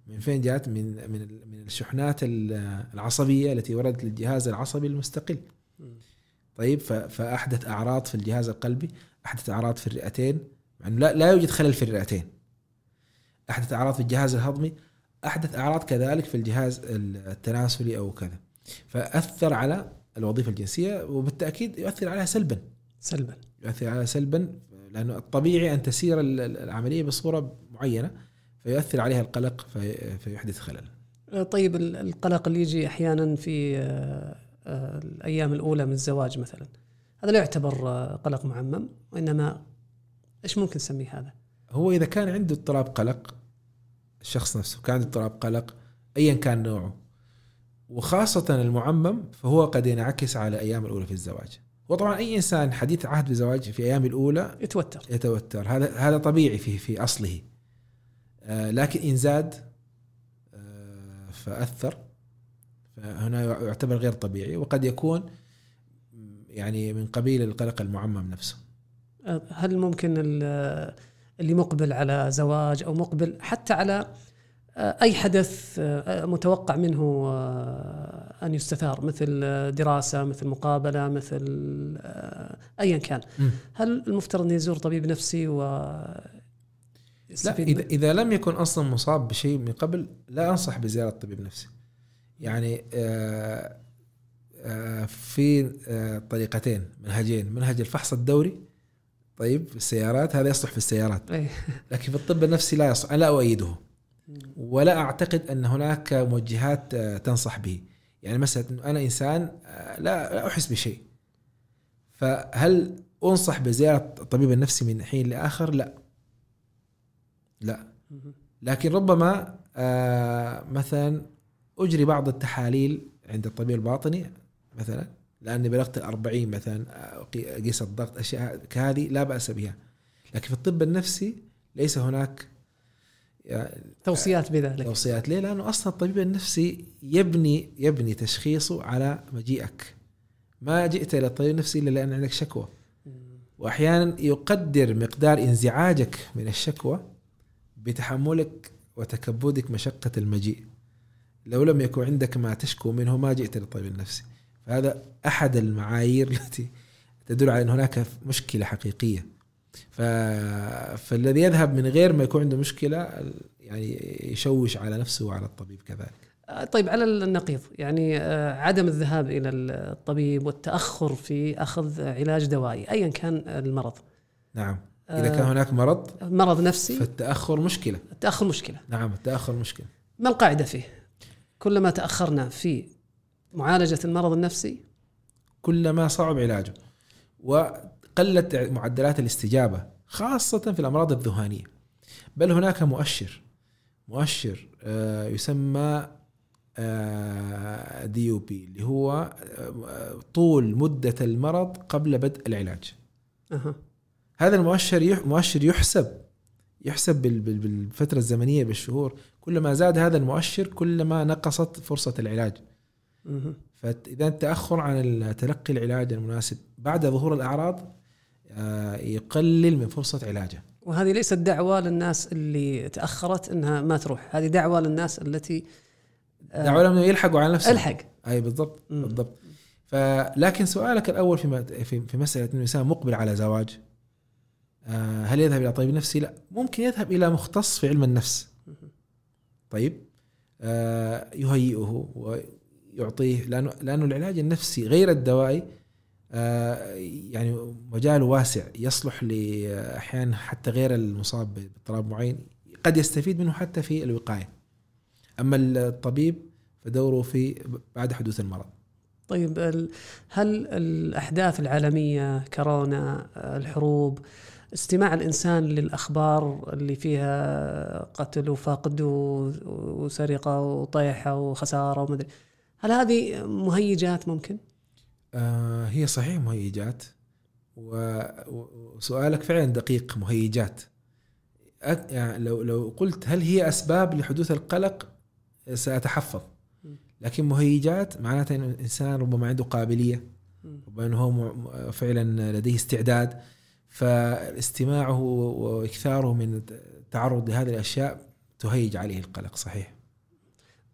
من فين جاءت؟ من من من الشحنات العصبية التي وردت للجهاز العصبي المستقل. طيب فأحدث أعراض في الجهاز القلبي، أحدث أعراض في الرئتين، يعني لا لا يوجد خلل في الرئتين، أحدث أعراض في الجهاز الهضمي، أحدث أعراض كذلك في الجهاز التناسلي أو كذا، فأثر على الوظيفة الجنسية، وبالتأكيد يؤثر عليها سلبا سلبا يؤثر عليها سلبا لأنه الطبيعي أن تسير العملية بصورة معينة، فيؤثر عليها القلق في فيحدث خلل. طيب القلق اللي يجي أحيانا في الأيام الأولى من الزواج مثلا، هذا لا يعتبر قلق معمم، وإنما إيش ممكن نسميه هذا؟ هو إذا كان عنده اضطراب قلق، الشخص نفسه كان عنده اضطراب قلق أيا كان نوعه، وخاصة المعمم، فهو قد ينعكس على أيام الأولى في الزواج. وطبعا أي إنسان حديث عهد بزواج في أيام الأولى يتوتر يتوتر هذا هذا طبيعي في في أصله، آه لكن إن زاد آه فأثر، فهنا يعتبر غير طبيعي، وقد يكون يعني من قبيل القلق المعمم نفسه. هل ممكن اللي مقبل على زواج أو مقبل حتى على أي حدث متوقع منه أن يستثار، مثل دراسة، مثل مقابلة، مثل أيا كان، م. هل المفترض أن يزور طبيب نفسي و لا، إذا, إذا لم يكن أصلا مصاب بشيء من قبل لا أنصح بزيارة طبيب نفسي. يعني آآ آآ في آآ طريقتين، منهجين: منهج الفحص الدوري، طيب في السيارات، هذا يصلح في السيارات، لكن في الطب النفسي لا يصلح، لا أؤيده، ولا أعتقد أن هناك موجهات تنصح به. يعني مثلا أنا إنسان لا أحس بشيء، فهل أنصح بزيارة الطبيب النفسي من حين لآخر؟ لا لا لكن ربما مثلا أجري بعض التحاليل عند الطبيب الباطني مثلا، لأني بلغت الأربعين مثلا، قيس الضغط، أشياء كهذه لا بأس بها. لكن في الطب النفسي ليس هناك يعني توصيات بذلك. توصيات ليه؟ لأنه أصلا الطبيب النفسي يبني يبني تشخيصه على مجيئك، ما جئت إلى الطبيب النفسي إلا لأن عندك شكوى، وأحيانا يقدر مقدار انزعاجك من الشكوى بتحملك وتكبدك مشقة المجيء. لو لم يكن عندك ما تشكو منه ما جئت للطبيب النفسي. فهذا أحد المعايير التي تدل على أن هناك مشكلة حقيقية. فالذي يذهب من غير ما يكون عنده مشكلة يعني يشوش على نفسه وعلى الطبيب كذلك. طيب على النقيض، يعني عدم الذهاب إلى الطبيب والتأخر في أخذ علاج دوائي أيا كان المرض. نعم، إذا كان هناك مرض مرض نفسي فالتأخر مشكلة. التأخر مشكلة. نعم، التأخر مشكلة. ما القاعدة فيه؟ كلما تأخرنا في معالجة المرض النفسي كلما صعب علاجه وقلت معدلات الاستجابة، خاصة في الأمراض الذهانية. بل هناك مؤشر مؤشر يسمى دي يو بي، اللي هو طول مدة المرض قبل بدء العلاج. أه. هذا المؤشر مؤشر يحسب يحسب بالفترة الزمنية بالشهور. كلما زاد هذا المؤشر كلما نقصت فرصة العلاج. أه. فإذا التأخر عن تلقي العلاج المناسب بعد ظهور الأعراض يقلل من فرصة علاجه. وهذه ليست دعوة للناس اللي تأخرت إنها ما تروح، هذه دعوة للناس التي دعوة لهم يلحقوا على نفسهم. الحق. أي بالضبط بالضبط. فلكن سؤالك الأول في في مسألة إنه الإنسان مقبل على زواج، هل يذهب إلى طبيب نفسي؟ لا، ممكن يذهب إلى مختص في علم النفس. طيب يهيئه ويعطيه، لأنه لأنه العلاج النفسي غير الدوائي يعني مجال واسع، يصلح لأحيانا حتى غير المصاب باضطراب معين قد يستفيد منه حتى في الوقاية. أما الطبيب فدوره في بعد حدوث المرض. طيب هل الأحداث العالمية، كورونا، الحروب، استماع الإنسان للأخبار اللي فيها قتل وفقد وسرقة وطيحة وخسارة ومدري، هل هذه مهيجات ممكن؟ آه هي صحيح مهيجات، وسؤالك فعلا دقيق. مهيجات يعني لو لو قلت هل هي أسباب لحدوث القلق سأتحفظ، لكن مهيجات معناتها إن الإنسان ربما عنده قابلية، ربما إنه هو فعلا لديه استعداد، فاستماعه واكثاره من التعرض لهذه الأشياء تهيج عليه القلق. صحيح.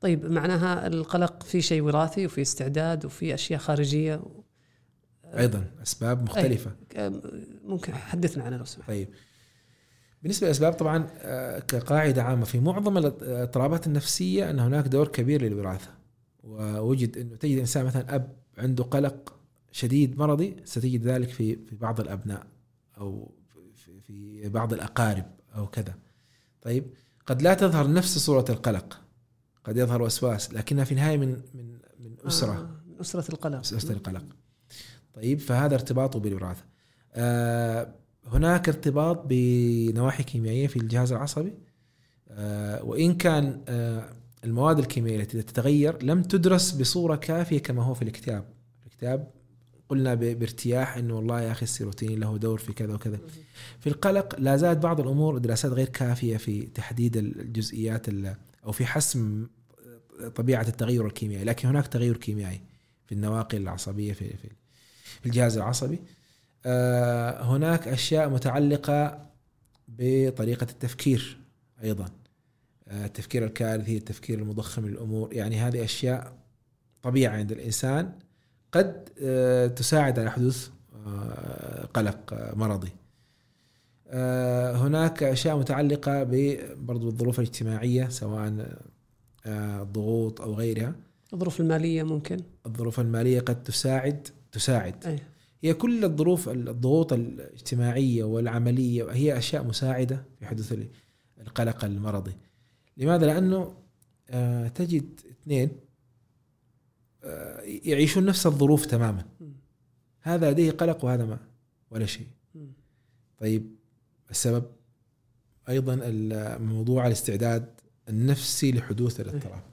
طيب معناها القلق في شيء وراثي وفي استعداد وفي أشياء خارجية أيضا أسباب مختلفة. ممكن حدثنا عنها لو سمحت. طيب بالنسبة للأسباب طبعا كقاعدة عامة في معظم الاضطرابات النفسية أن هناك دور كبير للوراثة، ووجد أنه تجد إنسان مثلا أب عنده قلق شديد مرضي ستجد ذلك في في بعض الأبناء أو في بعض الأقارب أو كذا. طيب قد لا تظهر نفس صورة القلق، قد يظهر وسواس لكنها في النهاية من من من أسرة آه من أسرة القلق. أسرة القلق. طيب فهذا ارتباطه بالوراثة. آه هناك ارتباط بنواحي كيميائية في الجهاز العصبي، آه وإن كان آه المواد الكيميائية التي تتغير لم تدرس بصورة كافية كما هو في الكتاب. الكتاب قلنا بارتياح إنه والله يا أخي السيروتونين له دور في كذا وكذا. في القلق لا زالت بعض الأمور دراسات غير كافية في تحديد الجزئيات أو في حسم طبيعة التغير الكيميائي، لكن هناك تغير كيميائي في النواقل العصبية في في الجهاز العصبي. آه هناك أشياء متعلقة بطريقة التفكير أيضا، آه التفكير الكارثي، التفكير المضخم للأمور، يعني هذه أشياء طبيعة عند الإنسان قد آه تساعد على حدوث آه قلق آه مرضي. آه هناك أشياء متعلقة برضو بالظروف الاجتماعية سواء آه ضغوط أو غيرها. الظروف المالية ممكن الظروف المالية قد تساعد تساعد أي. هي كل الظروف الضغوط الاجتماعية والعملية هي أشياء مساعدة في حدوث القلق المرضي. لماذا؟ لأنه آه تجد اثنين آه يعيشون نفس الظروف تماما، هذا لديه قلق وهذا ما ولا شيء. طيب السبب أيضا الموضوع الاستعداد النفسي لحدوث الاضطراب،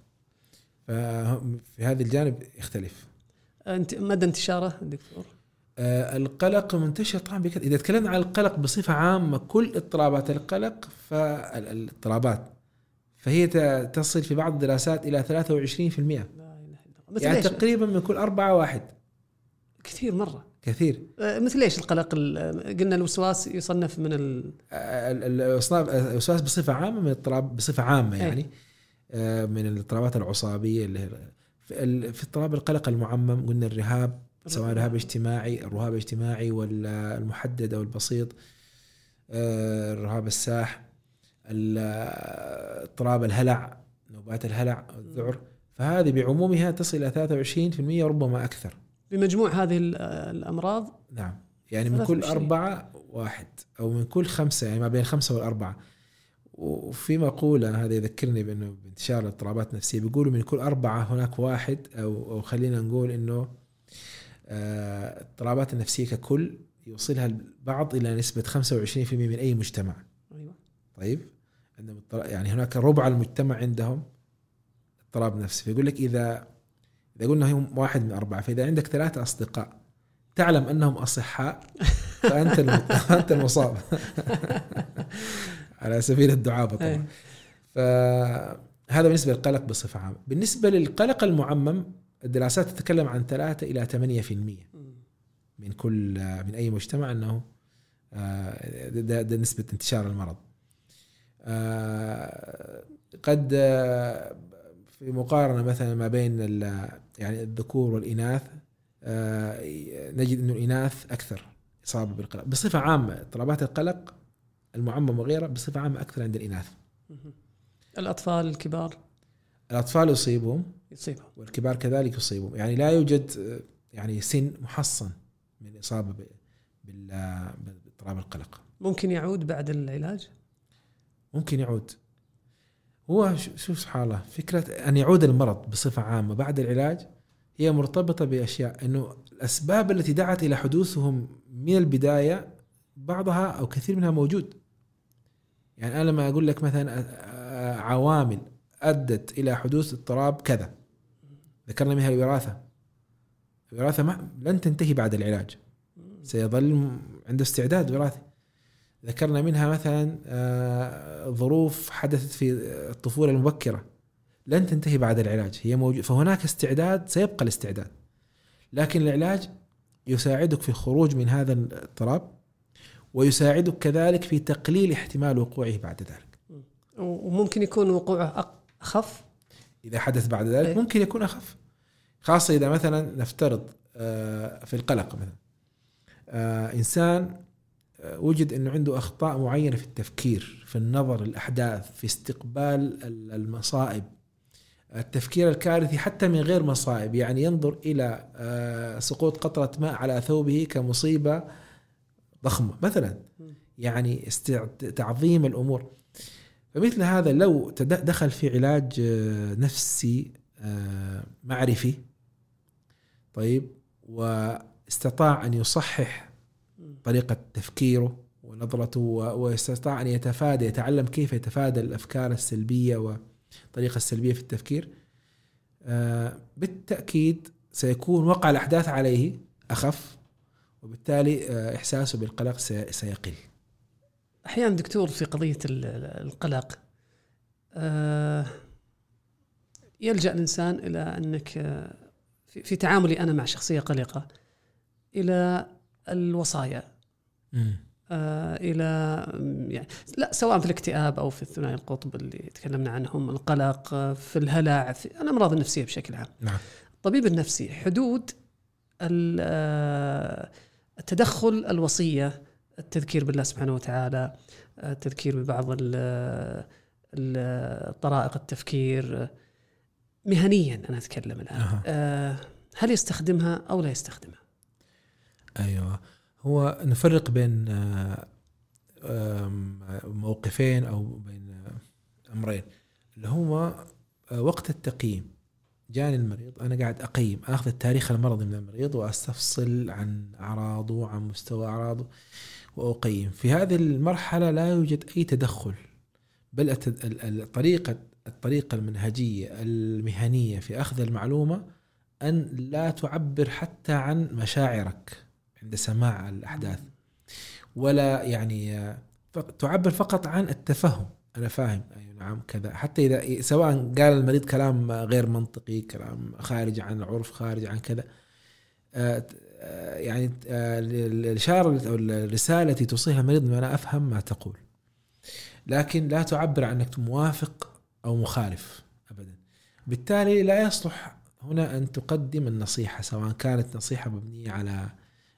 ففي هذا الجانب يختلف. أنت مدى انتشاره دكتور؟ آه القلق منتشر طبعا بكثرة. إذا تكلمنا عن القلق بصفة عامة كل اضطرابات القلق فالاضطرابات فهي تصل في بعض الدراسات إلى ثلاثة وعشرين بالمئة، يعني تقريبا من كل أربعة واحد. كثير مرة كثير. آه مثل إيش القلق؟ قلنا الوسواس يصنف من ال... الوسواس بصفة عامة من الاضطراب بصفة عامة يعني آه من الاضطرابات العصابية اللي في اضطراب القلق المعمم قلنا الرهاب سواء الرهاب الاجتماعي الرهاب الاجتماعي والمحدد أو البسيط، الرهاب الساح، اضطراب الهلع، نوبات الهلع الذعر، فهذه بعمومها تصل إلى ثلاثة وعشرين بالمئة وربما أكثر بمجموع هذه الأمراض. نعم يعني من كل أربعة واحد أو من كل خمسة، يعني ما بين خمسة والأربعة. وفي مقولة هذا يذكرني بأنه بانتشار الاضطرابات النفسية بيقولوا من كل أربعة هناك واحد أو, أو خلينا نقول إنه الاضطرابات النفسية ككل يوصلها البعض إلى نسبة خمسة وعشرين بالمئة من أي مجتمع. أيوة. طيب يعني هناك ربع المجتمع عندهم اضطراب نفسي. فيقول لك إذا إذا قلنا هم واحد من أربعة، فإذا عندك ثلاثة أصدقاء تعلم أنهم أصحاء فأنت أنت المصاب على سبيل الدعابة طبعا. فهذا بالنسبة للقلق بصفة عامة. بالنسبة للقلق المعمم الدراسات تتكلم عن ثلاثة إلى ثمانية بالمئة من كل من أي مجتمع أنه ده, ده نسبة انتشار المرض. قد في مقارنة مثلا ما بين يعني الذكور والإناث نجد أنه الإناث أكثر إصابة بالقلق بصفة عامة. اضطرابات القلق المعمم وغيرها بصفة عامة أكثر عند الإناث. الأطفال الكبار الأطفال يصيبهم يصيبهم والكبار كذلك يصيبهم، يعني لا يوجد يعني سن محصن من الإصابة باضطراب القلق. ممكن يعود بعد العلاج؟ ممكن يعود. هو شو سبحان الله فكرة أن يعود المرض بصفة عامة بعد العلاج هي مرتبطة بأشياء إنه الأسباب التي دعت إلى حدوثهم من البداية بعضها أو كثير منها موجود. يعني أنا لما أقول لك مثلا عوامل أدت إلى حدوث اضطراب كذا ذكرنا منها الوراثة. الوراثة ما لن تنتهي بعد العلاج، سيظل عنده استعداد وراثي. ذكرنا منها مثلا ظروف حدثت في الطفولة المبكرة لن تنتهي بعد العلاج، هي موجود. فهناك استعداد سيبقى الاستعداد، لكن العلاج يساعدك في الخروج من هذا الاضطراب ويساعدك كذلك في تقليل احتمال وقوعه بعد ذلك. وممكن يكون وقوعه أخف إذا حدث بعد ذلك ممكن يكون أخف، خاصة إذا مثلا نفترض في القلق مثلا إنسان وجد أنه عنده أخطاء معينة في التفكير، في النظر للأحداث، في استقبال المصائب، التفكير الكارثي حتى من غير مصائب، يعني ينظر إلى سقوط قطرة ماء على ثوبه كمصيبة ضخمة مثلا، يعني تعظيم الأمور. فمثل هذا لو دخل في علاج نفسي معرفي طيب، واستطاع أن يصحح طريقة تفكيره ونظرته، واستطاع أن يتفادى يتعلم كيف يتفادى الأفكار السلبية والطريقة السلبية في التفكير، بالتأكيد سيكون وقع الأحداث عليه أخف، وبالتالي إحساسه بالقلق سيقل. أحيانا دكتور في قضية القلق يلجأ الإنسان إلى أنك في تعاملي أنا مع شخصية قلقة إلى الوصايا، إلى يعني لا سواء في الاكتئاب أو في الثنائي القطب اللي تكلمنا عنهم، القلق، في الهلع، في الأمراض النفسية بشكل عام. نعم. الطبيب النفسي حدود التدخل الوصية، التذكير بالله سبحانه وتعالى، التذكير ببعض الطرائق التفكير مهنيا أنا أتكلم الآن، أه. هل يستخدمها أو لا يستخدمها؟ أيوة، هو نفرق بين موقفين أو بين أمرين، اللي هو وقت التقييم. جاني المريض، أنا قاعد أقيم، أخذ التاريخ المرضي من المريض وأستفصل عن أعراضه، عن مستوى أعراضه، وأقيم. في هذه المرحلة لا يوجد أي تدخل، بل الطريقة الطريقة المنهجية المهنية في أخذ المعلومة أن لا تعبر حتى عن مشاعرك عند سماع الأحداث، ولا يعني تعبر فقط عن التفهم. أنا فاهم، أي نعم كذا، حتى إذا سواء قال المريض كلام غير منطقي، كلام خارج عن العرف، خارج عن كذا، يعني الإشارة أو الرسالة التي توصيها المريض أن أنا أفهم ما تقول، لكن لا تعبر عن أنك موافق أو مخالف أبدا. بالتالي لا يصلح هنا أن تقدم النصيحة، سواء كانت نصيحة مبنية على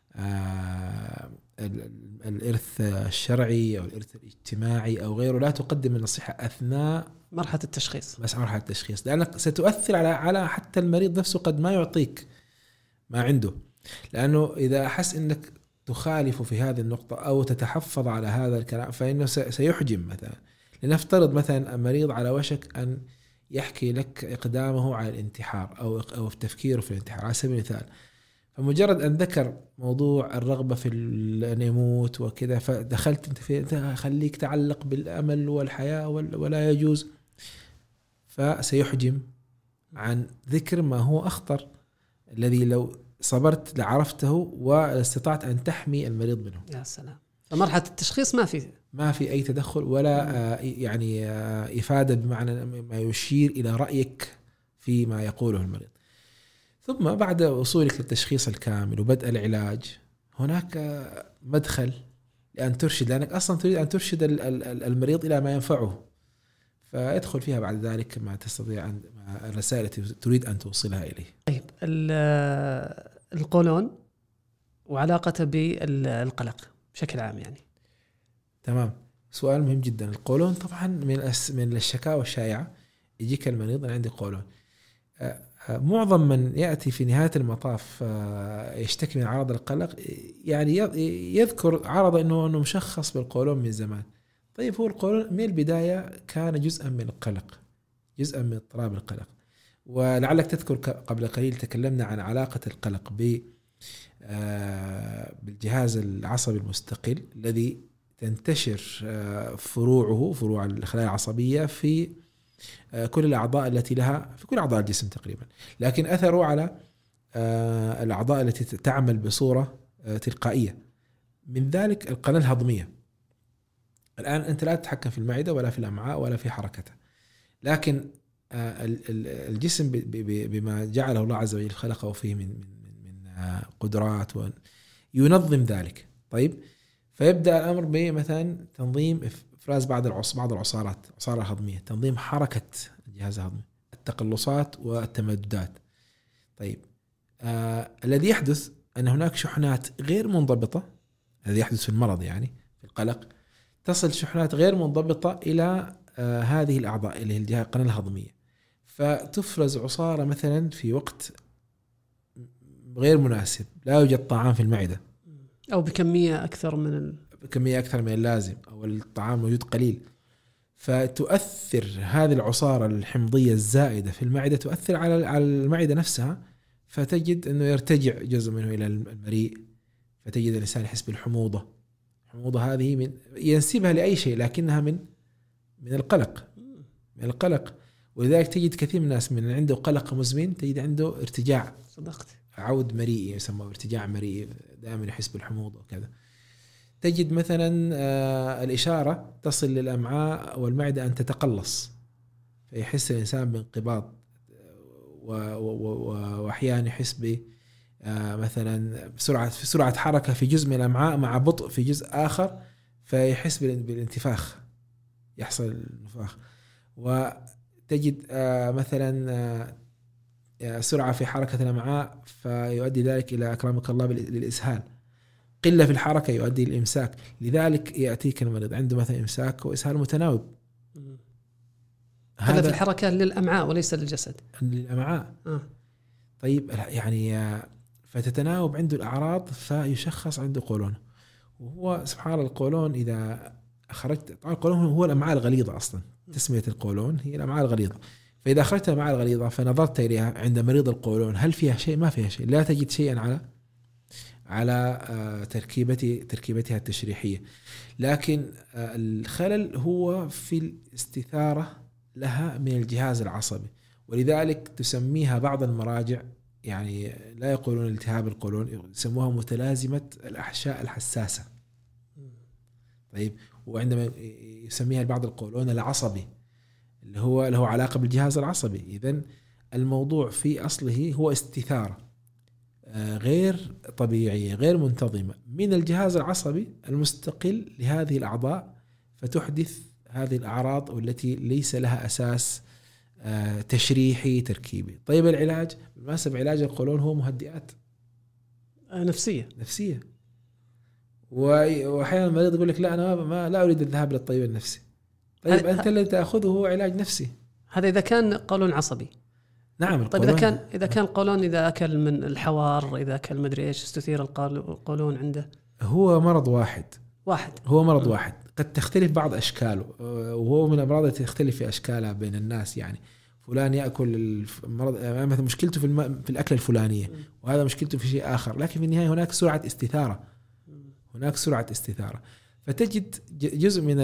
الإرث الشرعي أو الإرث الاجتماعي أو غيره، لا تقدم النصيحة أثناء مرحلة التشخيص، بس مرحلة التشخيص، لأنك ستؤثر على على حتى المريض نفسه، قد ما يعطيك ما عنده، لأنه إذا أحس أنك تخالف في هذه النقطة أو تتحفظ على هذا الكلام فإنه سيحجم. مثلا لنفترض مثلا مريض على وشك أن يحكي لك إقدامه على الانتحار أو أو في تفكيره في الانتحار على سبيل المثال، فمجرد أن ذكر موضوع الرغبة في أن يموت وكذا، فدخلت أنت في خليك تعلق بالأمل والحياة ولا يجوز، فسيحجم عن ذكر ما هو أخطر، الذي لو صبرت لعرفته واستطعت أن تحمي المريض منه. يا سلام. فمرحلة التشخيص ما في ما في أي تدخل ولا آه يعني آه إفادة بمعنى ما يشير إلى رأيك فيما يقوله المريض. ثم بعد وصولك للتشخيص الكامل وبدء العلاج هناك آه مدخل لأن ترشد، لأنك أصلا تريد أن ترشد المريض إلى ما ينفعه، فادخل فيها بعد ذلك ما تستطيع أن الرسائل التي تريد أن توصلها إليه. طيب القولون وعلاقته بالقلق بشكل عام يعني. تمام، سؤال مهم جدا. القولون طبعا من من الشكاوى الشائعة، يجيك المريض أنا عندي قولون. معظم من يأتي في نهاية المطاف يشتكي من أعراض القلق يعني يذكر عرض إنه إنه مشخص بالقولون من زمان. طيب هو القولون من البداية كان جزءا من القلق، جزءا من اضطراب القلق. ولعلك تذكر قبل قليل تكلمنا عن علاقة القلق بالجهاز العصبي المستقل الذي تنتشر فروعه فروع الخلايا العصبية في كل الأعضاء التي لها في كل أعضاء الجسم تقريبا، لكن أثره على الأعضاء التي تعمل بصورة تلقائية، من ذلك القناة الهضمية. الآن أنت لا تتحكم في المعدة ولا في الأمعاء ولا في حركتها، لكن الجسم بما جعله الله عز وجل خلقه فيه من من قدرات ينظم ذلك. طيب فيبدأ الأمر بمثلا تنظيم إفراز بعض العص بعض العصارات العصارة الهضمية، تنظيم حركة الجهاز الهضمي، التقلصات والتمددات. طيب آه الذي يحدث أن هناك شحنات غير منضبطة، الذي يحدث في المرض يعني في القلق، تصل شحنات غير منضبطة إلى آه هذه الأعضاء اللي هي الجهاز القناة الهضمية، فتفرز عصارة مثلا في وقت غير مناسب، لا يوجد طعام في المعدة أو بكمية أكثر من ال... بكمية أكثر من اللازم، أو الطعام موجود قليل، فتؤثر هذه العصارة الحمضية الزائدة في المعدة تؤثر على على المعدة نفسها، فتجد أنه يرتجع جزء منه إلى المريء، فتجد الإنسان يحس بالحموضة. الحموضة هذه من ينسبها لأي شيء لكنها من من القلق من القلق ولذلك تجد كثير من الناس من عنده قلق مزمن تجد عنده ارتجاع، صدقت، عود مريء يسمى ارتجاع مريء، دائما يحس بالحموضة وكذا. تجد مثلا آه الإشارة تصل للأمعاء والمعدة أن تتقلص، فيحس الإنسان بانقباض، وأحيانا يحس ب آه مثلا بسرعة في سرعة حركة في جزء من الأمعاء مع بطء في جزء آخر، فيحس بالانتفاخ، يحصل الانتفاخ. وتجد آه مثلا آه سرعة في حركة الأمعاء فيؤدي ذلك إلى أكرمك الله بالإسهال. قلة في الحركة يؤدي للإمساك، لذلك يأتيك المريض عنده مثلا إمساك وإسهال متناوب. هذا في الحركة للأمعاء وليس للجسد، للأمعاء. آه. طيب يعني فتتناوب عنده الأعراض فيشخص عنده قولون. وهو سبحان الله القولون إذا أخرجت، طبعا القولون هو الأمعاء الغليظة أصلا، تسمية القولون هي الأمعاء الغليظة. فإذا أخرجت الأمعاء الغليظة فنظرت إليها عند مريض القولون هل فيها شيء؟ ما فيها شيء، لا تجد شيئا على على تركيبتي تركيبتها التشريحية. لكن الخلل هو في الاستثارة لها من الجهاز العصبي، ولذلك تسميها بعض المراجع، يعني لا يقولون التهاب القولون، يسموها متلازمة الأحشاء الحساسة. طيب وعندما يسميها بعض القولون العصبي اللي هو له علاقة بالجهاز العصبي. إذن الموضوع في أصله هو استثارة غير طبيعية غير منتظمة من الجهاز العصبي المستقل لهذه الأعضاء، فتحدث هذه الأعراض والتي ليس لها أساس تشريحي تركيبي. طيب العلاج بالمناسبة علاج القولون هو مهدئات نفسية نفسية وأحيانا المريض يقول لك لا أنا ما لا أريد الذهاب للطبيب النفسي. طيب أنت اللي تأخذه هو علاج نفسي. هذا إذا كان قولون عصبي. نعم. طيب إذا كان إذا كان قولون إذا أكل من الحوار، إذا أكل مدري إيش استثير القولون عنده، هو مرض واحد واحد هو مرض م. واحد قد تختلف بعض أشكاله، وهو من الأمراض التي تختلف في أشكالها بين الناس. يعني فلان يأكل المرض مثلا مشكلته في الم... في الأكل الفلانية م. وهذا مشكلته في شيء آخر، لكن في النهاية هناك سرعة استثارة هناك سرعة استثارة فتجد جزء من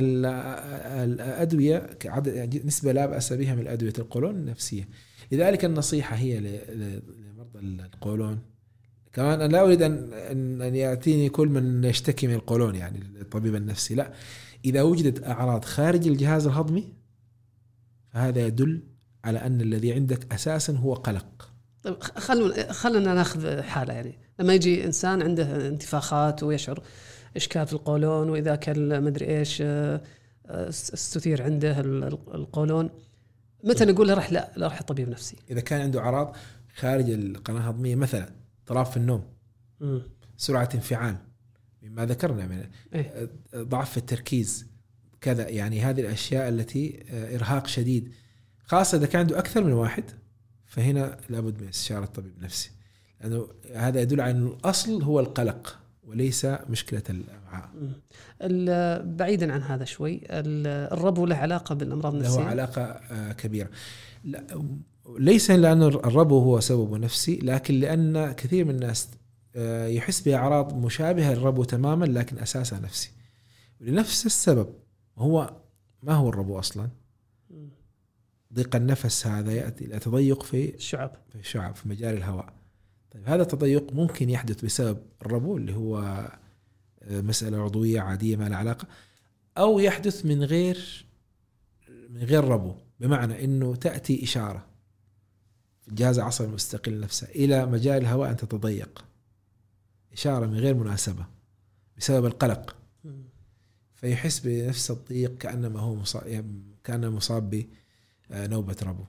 الأدوية نسبة لا بأس بها من الأدوية القولون النفسية. لذلك النصيحة هي لمرضى القولون، كمان أنا لا أريد أن أن يأتيني كل من يشتكي من القولون يعني الطبيب النفسي، لا، إذا وجدت أعراض خارج الجهاز الهضمي فهذا يدل على أن الذي عندك أساسا هو قلق. طيب خلونا خلنا ناخذ حالة، يعني لما يجي إنسان عنده انتفاخات ويشعر إشكال في القولون، وإذا كان مدري إيش استثير عنده القولون، متى نقول له رح لا لا رح طبيب نفسي؟ إذا كان عنده أعراض خارج القناة الهضمية، مثلا اضطراب في النوم، م. سرعة انفعال مما ذكرنا من إيه؟ ضعف في التركيز كذا، يعني هذه الأشياء التي إرهاق شديد، خاصة إذا كان عنده أكثر من واحد، فهنا لابد من استشارة طبيب نفسي، لأنه هذا يدل على أن الأصل هو القلق وليس مشكلة الأمعاء. بعيدا عن هذا شوي، الربو له علاقة بالأمراض النفسية؟ له علاقة كبيرة، لا ليس لأن الربو هو سبب نفسي، لكن لأن كثير من الناس يحس بأعراض مشابهة للربو تماما لكن أساسها نفسي، لنفس السبب. هو ما هو الربو أصلا؟ ضيق النفس، هذا يأتي إلى تضيق في الشعب في الشعب في مجال الهواء. طيب هذا التضيق ممكن يحدث بسبب الربو اللي هو مسألة عضوية عادية ما لها علاقة، أو يحدث من غير من غير ربو، بمعنى إنه تأتي إشارة في الجهاز العصبي المستقل نفسه إلى مجال الهواء أن تتضيق، إشارة من غير مناسبة بسبب القلق، فيحس بنفس الضيق كأنما هو مصاب كأنما مصاب بنوبة ربو.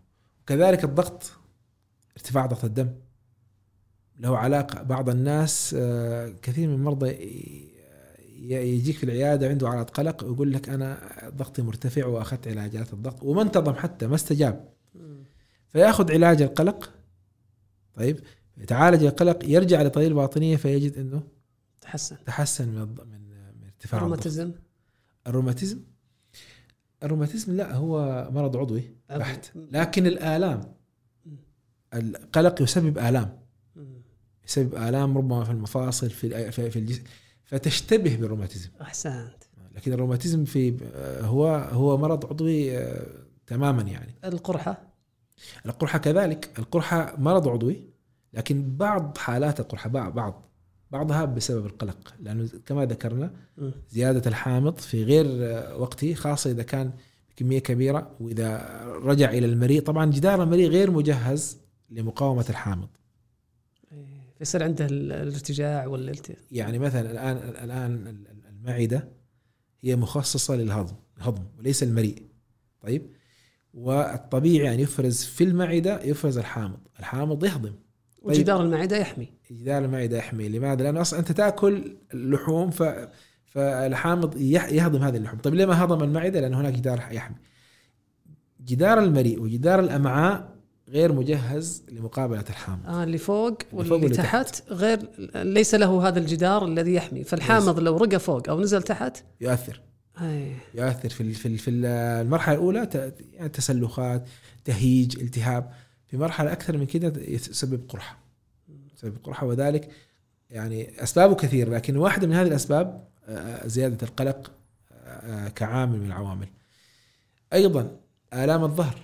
وكذلك الضغط، ارتفاع ضغط الدم له علاقة. بعض الناس كثير من المرضى يجيك في العيادة عنده أعراض قلق ويقول لك أنا ضغطي مرتفع وأخذت علاجات الضغط وما انتظم حتى ما استجاب، فيأخذ علاج القلق. طيب يتعالج القلق، يرجع لطبيب الباطنية فيجد أنه تحسن تحسن من من, من ارتفاع الروماتيزم. الروماتيزم الروماتيزم لا هو مرض عضوي بحت، لكن الآلام، القلق يسبب آلام، يسبب آلام ربما في المفاصل في في الجسم، فتشتبه بالروماتيزم. أحسنت. لكن الروماتيزم في هو هو مرض عضوي تماما. يعني القرحة القرحة كذلك، القرحة مرض عضوي، لكن بعض حالات القرحة بعض بعضها بسبب القلق، لأنه كما ذكرنا زيادة الحامض في غير وقته، خاصة إذا كان بكمية كبيرة، وإذا رجع إلى المريء. طبعا جدار المريء غير مجهز لمقاومة الحامض، يصير عنده الارتجاع والالتهاب. يعني مثلا الآن الآن المعدة هي مخصصة للهضم الهضم وليس المريء. طيب والطبيعي يعني يفرز في المعدة يفرز الحامض، الحامض يهضم. طيب وجدار المعدة يحمي جدار المعدة يحمي. لماذا؟ لأنه أصلا أنت تأكل اللحوم ف... فالحامض يهضم هذه اللحوم. طيب لما هضم المعدة؟ لأن هناك جدار يحمي. جدار المريء وجدار الأمعاء غير مجهز لمقابلة الحامض. آه اللي فوق واللي تحت, تحت غير، ليس له هذا الجدار الذي يحمي، فالحامض لو رقى فوق أو نزل تحت يؤثر أي. يؤثر في في في المرحلة الأولى يعني تسلخات، تهيج، التهاب. في مرحلة أكثر من كده يسبب قرحة يسبب قرحة وذلك يعني أسبابه كثير، لكن واحدة من هذه الأسباب زيادة القلق كعامل من العوامل. أيضا آلام الظهر،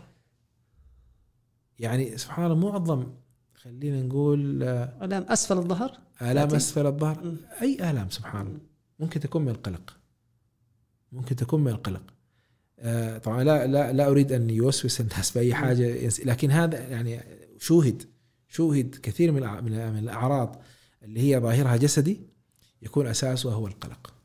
يعني سبحان الله معظم خلينا نقول آلام أسفل الظهر آلام أسفل الظهر م. أي آلام سبحان الله ممكن تكون من القلق ممكن تكون من القلق آه طبعا لا لا لا أريد أن يوسوس الناس بأي حاجة، لكن هذا يعني شوهد شوهد كثير من من الأعراض اللي هي ظاهرها جسدي يكون أساسها هو القلق.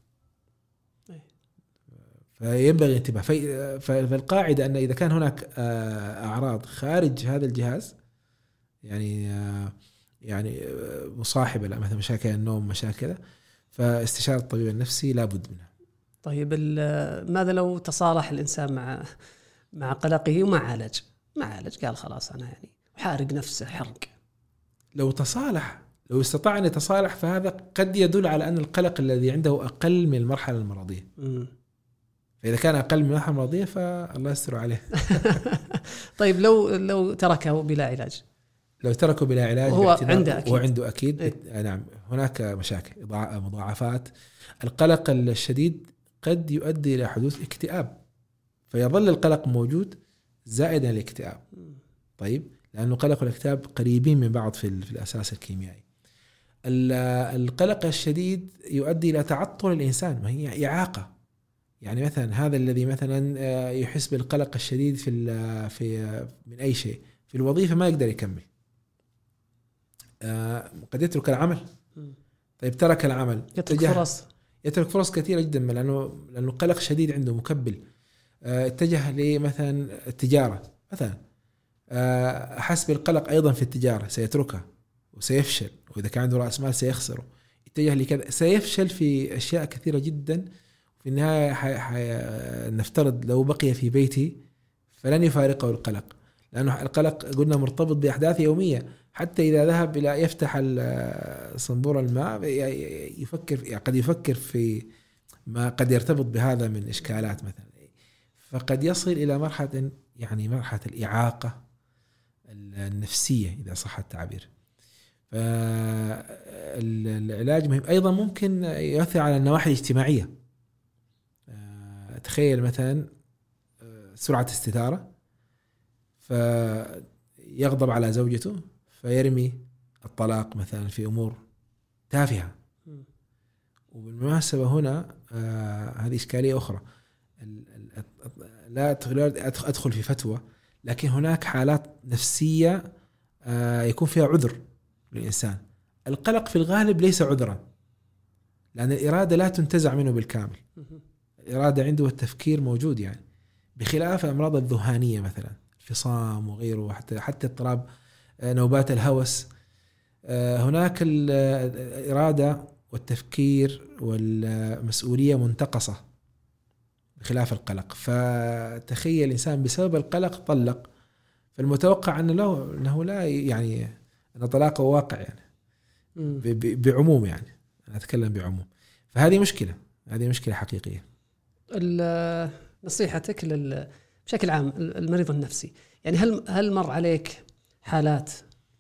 فينبغي انتباه. فالقاعدة أن إذا كان هناك أعراض خارج هذا الجهاز، يعني يعني مصاحبة لا مثلا مشاكل النوم مشاكل، فاستشارة الطبيب النفسي لابد منها. طيب ماذا لو تصالح الإنسان مع مع قلقه وما عالج ما عالج قال خلاص أنا يعني حارق نفسه حرق؟ لو تصالح لو استطاع أن يتصالح فهذا قد يدل على أن القلق الذي عنده أقل من المرحلة المرضية. م. فإذا كان أقل من المرحلة المرضية فالله يستر عليه. طيب لو لو تركه بلا علاج لو تركه بلا علاج هو عنده أكيد, عنده أكيد إيه؟ نعم هناك مشاكل مضاعفات. القلق الشديد قد يؤدي إلى حدوث اكتئاب، فيظل القلق موجود زائدا الاكتئاب. طيب لأنه قلق والاكتئاب قريبين من بعض في, في الأساس الكيميائي. القلق الشديد يؤدي إلى تعطل الإنسان، وهي إعاقة. يعني مثلا هذا الذي مثلا يحس بالقلق الشديد في في من أي شيء في الوظيفة ما يقدر يكمل، قد يترك العمل. طيب ترك العمل يترك فرص يترك فرص كثيرة جدا، لأنه لأنه قلق شديد عنده مكبل. اتجه لمثلا التجارة مثلا، أحس بالقلق أيضا في التجارة سيتركها وسيفشل، وإذا كان عنده رأس مال سيخسره. اتجه لكذا سيفشل في أشياء كثيرة جدا. في النهاية حي... حي... نفترض لو بقي في بيتي فلن يفارقه القلق، لأنه القلق قلنا مرتبط بأحداث يومية. حتى إذا ذهب إلى يفتح صنبور الماء يفكر، يعني قد يفكر في ما قد يرتبط بهذا من إشكالات مثلا، فقد يصل إلى مرحلة يعني مرحلة الإعاقة النفسية إذا صح التعبير. فالعلاج مهم. أيضا ممكن يؤثر على النواحي الاجتماعية. تخيل مثلا سرعة استثارة، فيغضب على زوجته فيرمي الطلاق مثلا في أمور تافهة. وبالمناسبة هنا آه هذه إشكالية أخرى، لا أدخل في فتوى، لكن هناك حالات نفسية آه يكون فيها عذر للإنسان. القلق في الغالب ليس عذرا، لأن الإرادة لا تنتزع منه بالكامل. الإرادة عنده والتفكير موجود، يعني بخلاف الأمراض الذهانية مثلا الفصام وغيره، وحتى حتى اضطراب نوبات الهوس. هناك الإرادة والتفكير والمسؤولية منتقصة بخلاف القلق. فتخيل الإنسان بسبب القلق طلق، فالمتوقع أنه لا أنه لا يعني أن طلاقه واقع يعني بعموم، يعني أنا أتكلم بعموم. فهذه مشكلة، هذه مشكلة حقيقية. نصيحتك بشكل عام المريض النفسي، يعني هل هل مر عليك حالات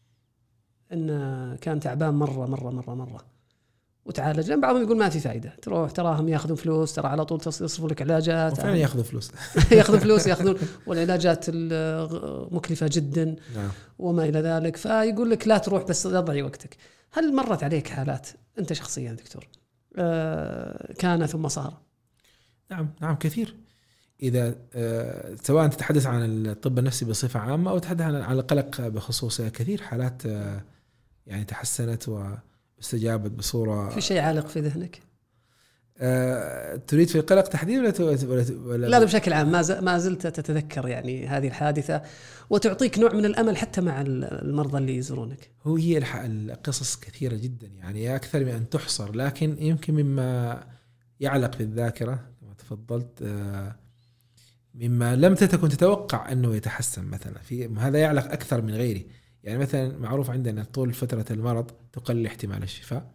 إن كان تعبان مرة مرة مرة مرة وتعالج؟ لأن بعضهم يقول ما في فائدة، تروح تراهم ياخذون فلوس، ترى على طول يصرفوا لك علاجات، وفعلا ياخذوا فلوس ياخذوا فلوس ياخذون، والعلاجات مكلفة جدا نعم. وما إلى ذلك. فيقول لك لا تروح بس لا تضيع وقتك. هل مرت عليك حالات أنت شخصيا دكتور آه كان ثم صار؟ نعم نعم كثير. إذا آه سواء تتحدث عن الطب النفسي بصفة عامة أو تتحدث عن القلق بخصوص، كثير حالات آه يعني تحسنت واستجابت بصورة. في شيء عالق في ذهنك آه تريد في القلق تحديدا ولا, ولا لا بشكل عام ما ما زلت تتذكر يعني هذه الحادثة وتعطيك نوع من الأمل حتى مع المرضى اللي يزورونك؟ هو هي القصص كثيرة جدا يعني أكثر من أن تحصر، لكن يمكن مما يعلق في الذاكرة كما تفضلت آه مما لم تكن تتوقع أنه يتحسن مثلا، في هذا يعلق أكثر من غيره. يعني مثلا معروف عندنا طول فترة المرض تقلل احتمال الشفاء.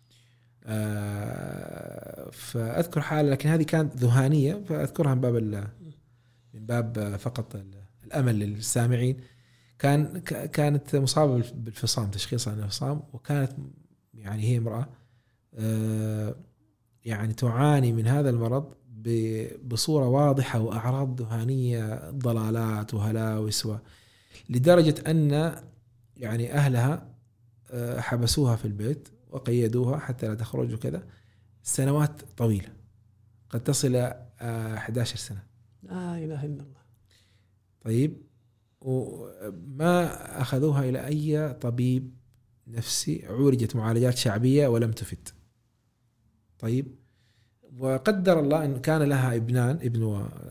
آه فأذكر حالة، لكن هذه كانت ذهانية فأذكرها من باب من باب فقط الأمل للسامعين. كان كانت مصابة بالفصام، تشخيص عن الفصام، وكانت يعني هي امرأة آه يعني تعاني من هذا المرض بصورة واضحة وأعراض ذهانية، ضلالات وهلاوس، لدرجة أن يعني أهلها حبسوها في البيت وقيدوها حتى لا تخرج وكذا سنوات طويلة، قد تصل أحد عشر سنة. لا إله إلا الله. طيب، وما أخذوها إلى أي طبيب نفسي، عولجت معالجات شعبية ولم تفد. طيب، وقدر الله أن كان لها ابنان، ابن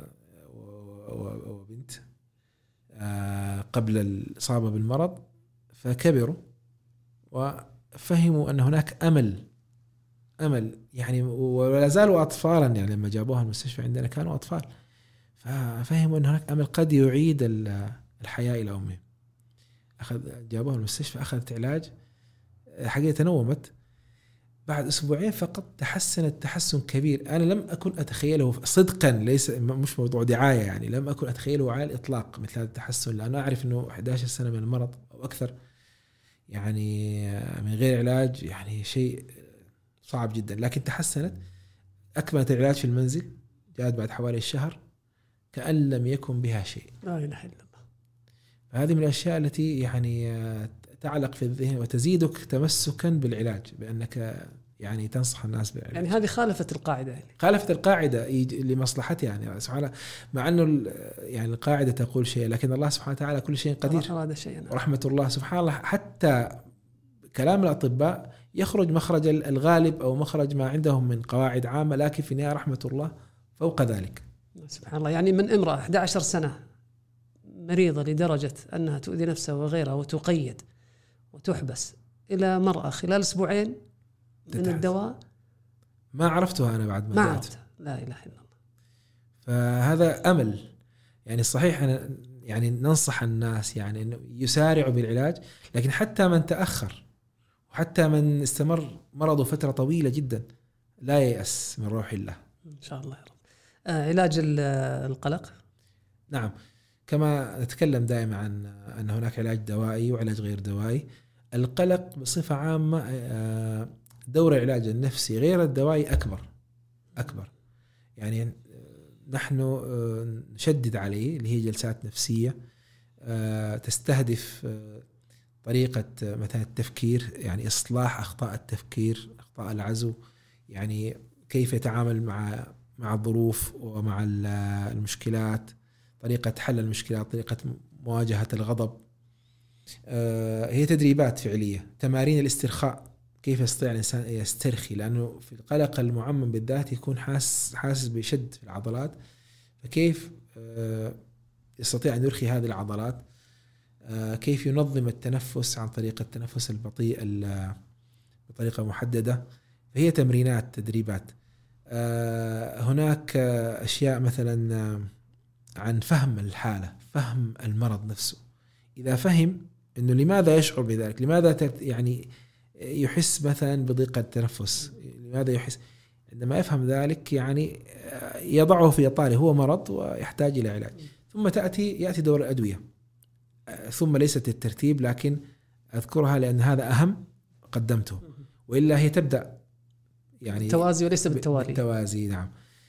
وبنت قبل الإصابة بالمرض، فكبروا وفهموا أن هناك أمل أمل يعني، ولا زالوا أطفالا يعني لما جابوها المستشفى عندنا كانوا أطفال، ففهموا أن هناك أمل قد يعيد الحياة إلى أمهم. أخذ جابوها المستشفى، أخذت علاج، حقيقة تنومت بعد أسبوعين فقط تحسنت تحسن كبير. أنا لم أكن أتخيله صدقا، ليس مش موضوع دعاية يعني، لم أكن أتخيله على الإطلاق مثل هذا التحسن، لأنه أعرف أنه أحد عشر سنة من المرض أو أكثر يعني من غير علاج يعني شيء صعب جدا. لكن تحسنت، أكملت العلاج في المنزل، جاءت بعد حوالي الشهر كأن لم يكن بها شيء. لا إله إلا الله. هذه من الأشياء التي يعني تعلق في الذهن وتزيدك تمسكا بالعلاج، بأنك يعني تنصح الناس بالعلاج. يعني هذه خالفت القاعدة، يعني خالفت القاعدة لمصلحتها يعني سبحانه، مع أنه يعني القاعدة تقول شيء، لكن الله سبحانه وتعالى كل شيء قدير، أراد شيئا، ورحمة الله سبحان الله. حتى كلام الأطباء يخرج مخرج الغالب أو مخرج ما عندهم من قواعد عامة، لكن في النهاية رحمة الله فوق ذلك سبحان الله. يعني من امرأة أحد عشر سنة مريضة لدرجة أنها تؤذي نفسها وغيرها وتقيد وتحبس، إلى مرأة خلال أسبوعين من تتحس. الدواء ما عرفتها أنا بعد ما, ما عرفتها. لا إله إلا الله. فهذا أمل يعني. صحيح أنا يعني ننصح الناس يعني أنه يسارعوا بالعلاج، لكن حتى من تأخر وحتى من استمر مرضه فترة طويلة جدا لا ييأس من روح الله إن شاء الله يا رب. آه علاج القلق، نعم، كما نتكلم دائما عن أن هناك علاج دوائي وعلاج غير دوائي. القلق بصفة عامة دور العلاج النفسي غير الدوائي أكبر أكبر يعني نحن نشدد عليه، اللي هي جلسات نفسية تستهدف طريقة مثلا التفكير، يعني إصلاح أخطاء التفكير، أخطاء العزو، يعني كيف يتعامل مع مع الظروف ومع المشكلات، طريقة حل المشكلات، طريقة مواجهة الغضب. هي تدريبات فعلية، تمارين الاسترخاء، كيف يستطيع الإنسان يسترخي، لأنه في القلق المعمم بالذات يكون حاس حاسس بشد في العضلات، فكيف يستطيع أن يرخي هذه العضلات. كيف ينظم التنفس عن طريق التنفس البطيء بطريقة محددة. فهي تمرينات تدريبات. هناك أشياء مثلا عن فهم الحالة، فهم المرض نفسه. إذا فهم إنه لماذا يشعر بذلك، لماذا يعني يحس مثلا بضيق التنفس، لماذا يحس، عندما يفهم ذلك يعني يضعه في إطاره، هو مرض ويحتاج إلى علاج. ثم تأتي يأتي دور الأدوية، ثم ليست الترتيب، لكن أذكرها لأن هذا أهم قدمته، وإلا هي تبدأ يعني التوازي وليس بالتوالي. بالتوازي نعم.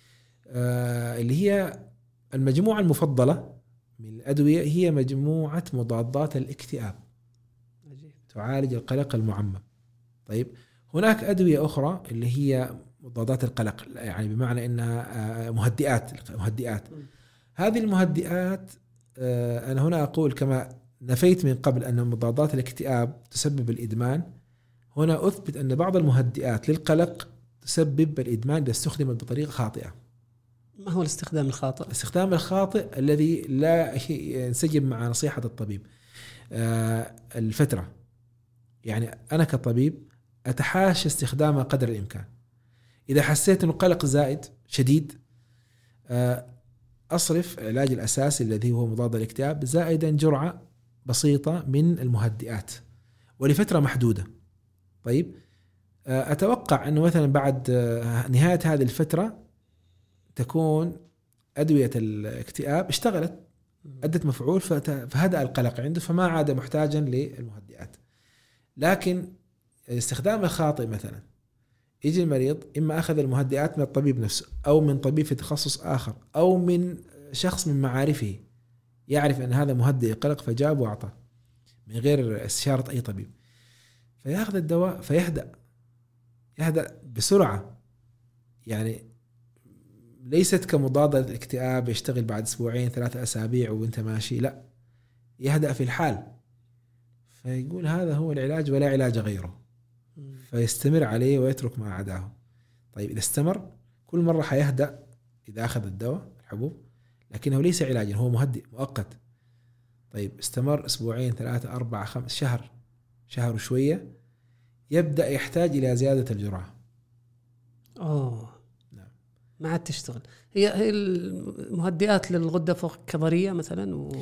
آه اللي هي المجموعة المفضلة من الأدوية هي مجموعة مضادات الاكتئاب. عجيب. تعالج القلق المعمم. طيب هناك أدوية أخرى اللي هي مضادات القلق، يعني بمعنى أنها مهدئات مهدئات م. هذه المهدئات آه أنا هنا أقول كما نفيت من قبل أن مضادات الاكتئاب تسبب الإدمان، هنا أثبت أن بعض المهدئات للقلق تسبب الإدمان إذا استخدمت بطريقة خاطئة. ما هو الاستخدام الخاطئ؟ الاستخدام الخاطئ الذي لا ينسجم مع نصيحة الطبيب. آه الفترة، يعني أنا كطبيب أتحاشى استخدامها قدر الإمكان. إذا حسيت أنه قلق زائد شديد آه أصرف علاج الأساسي الذي هو مضاد الاكتئاب زائدا جرعة بسيطة من المهدئات ولفترة محدودة. طيب أتوقع أنه مثلا بعد نهاية هذه الفترة تكون أدوية الاكتئاب اشتغلت، أدت مفعول، فهدأ القلق عنده، فما عاد محتاجا للمهدئات. لكن الاستخدام الخاطئ مثلا يجي المريض إما أخذ المهدئات من الطبيب نفسه أو من طبيب في تخصص آخر أو من شخص من معارفه يعرف أن هذا مهدئ القلق فجاب وأعطى من غير استشارة أي طبيب، فيأخذ الدواء فيهدأ يهدأ بسرعة. يعني ليست كمضاد الاكتئاب يشتغل بعد أسبوعين ثلاثة أسابيع وانت ماشي، لا، يهدأ في الحال. فيقول هذا هو العلاج ولا علاج غيره، فيستمر عليه ويترك ما عداه. طيب إذا استمر كل مرة حيهدأ إذا أخذ الدواء الحبوب، لكنه ليس علاجا، هو مهدئ مؤقت. طيب استمر أسبوعين ثلاثة أربعة خمس شهر شهر وشوية يبدأ يحتاج إلى زيادة الجرعة. أوه نعم. ما عاد تشتغل. هي هي المهدئات للغدة فوق الكظرية مثلا و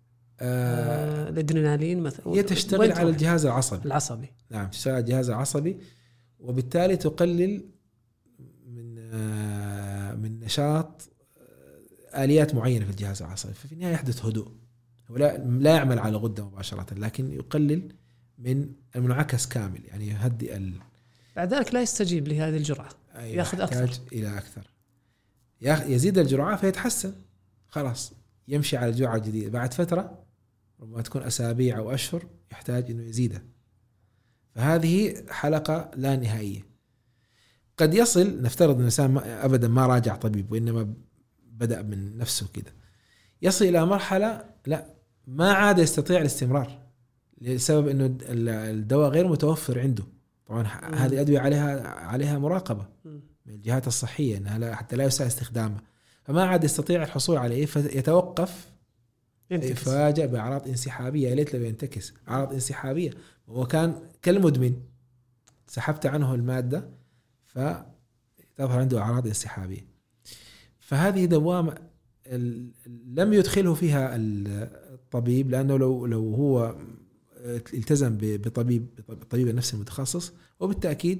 آه الادرينالين مثلا، هي تشتغل على الجهاز العصبي العصبي نعم، تشتغل على الجهاز العصبي، وبالتالي تقلل من آه من نشاط آليات معينة في الجهاز العصبي، ففي النهاية يحدث هدوء. ولا لا يعمل على الغدة مباشرة، لكن يقلل من المنعكس كامل، يعني يهدئ ال... بعد ذلك لا يستجيب لهذه الجرعة، ياخذ أكثر إلى أكثر، يزيد الجرعة فيتحسن، خلاص يمشي على الجرعة الجديدة. بعد فترة ربما تكون أسابيع أو أشهر يحتاج إنه يزيدها. فهذه حلقة لا نهائية. قد يصل، نفترض أن الإنسان أبدا ما راجع طبيب وإنما بدأ من نفسه كده، يصل إلى مرحلة لا ما عاد يستطيع الاستمرار لسبب إنه الدواء غير متوفر عنده. طبعا هذه الأدوية عليها عليها مراقبة من الجهات الصحية إنها حتى لا يساء استخدامها، فما عاد يستطيع الحصول عليه فيتوقف، يفاجأ بأعراض انسحابية. ليت لو ينتكس أعراض انسحابية، وهو كان كالمدمن سحبت عنه المادة فتظهر عنده أعراض انسحابية. فهذه دوامة لم يدخله فيها الطبيب، لأنه لو لو هو التزم بطبيب طبيب النفس المتخصص وبالتأكيد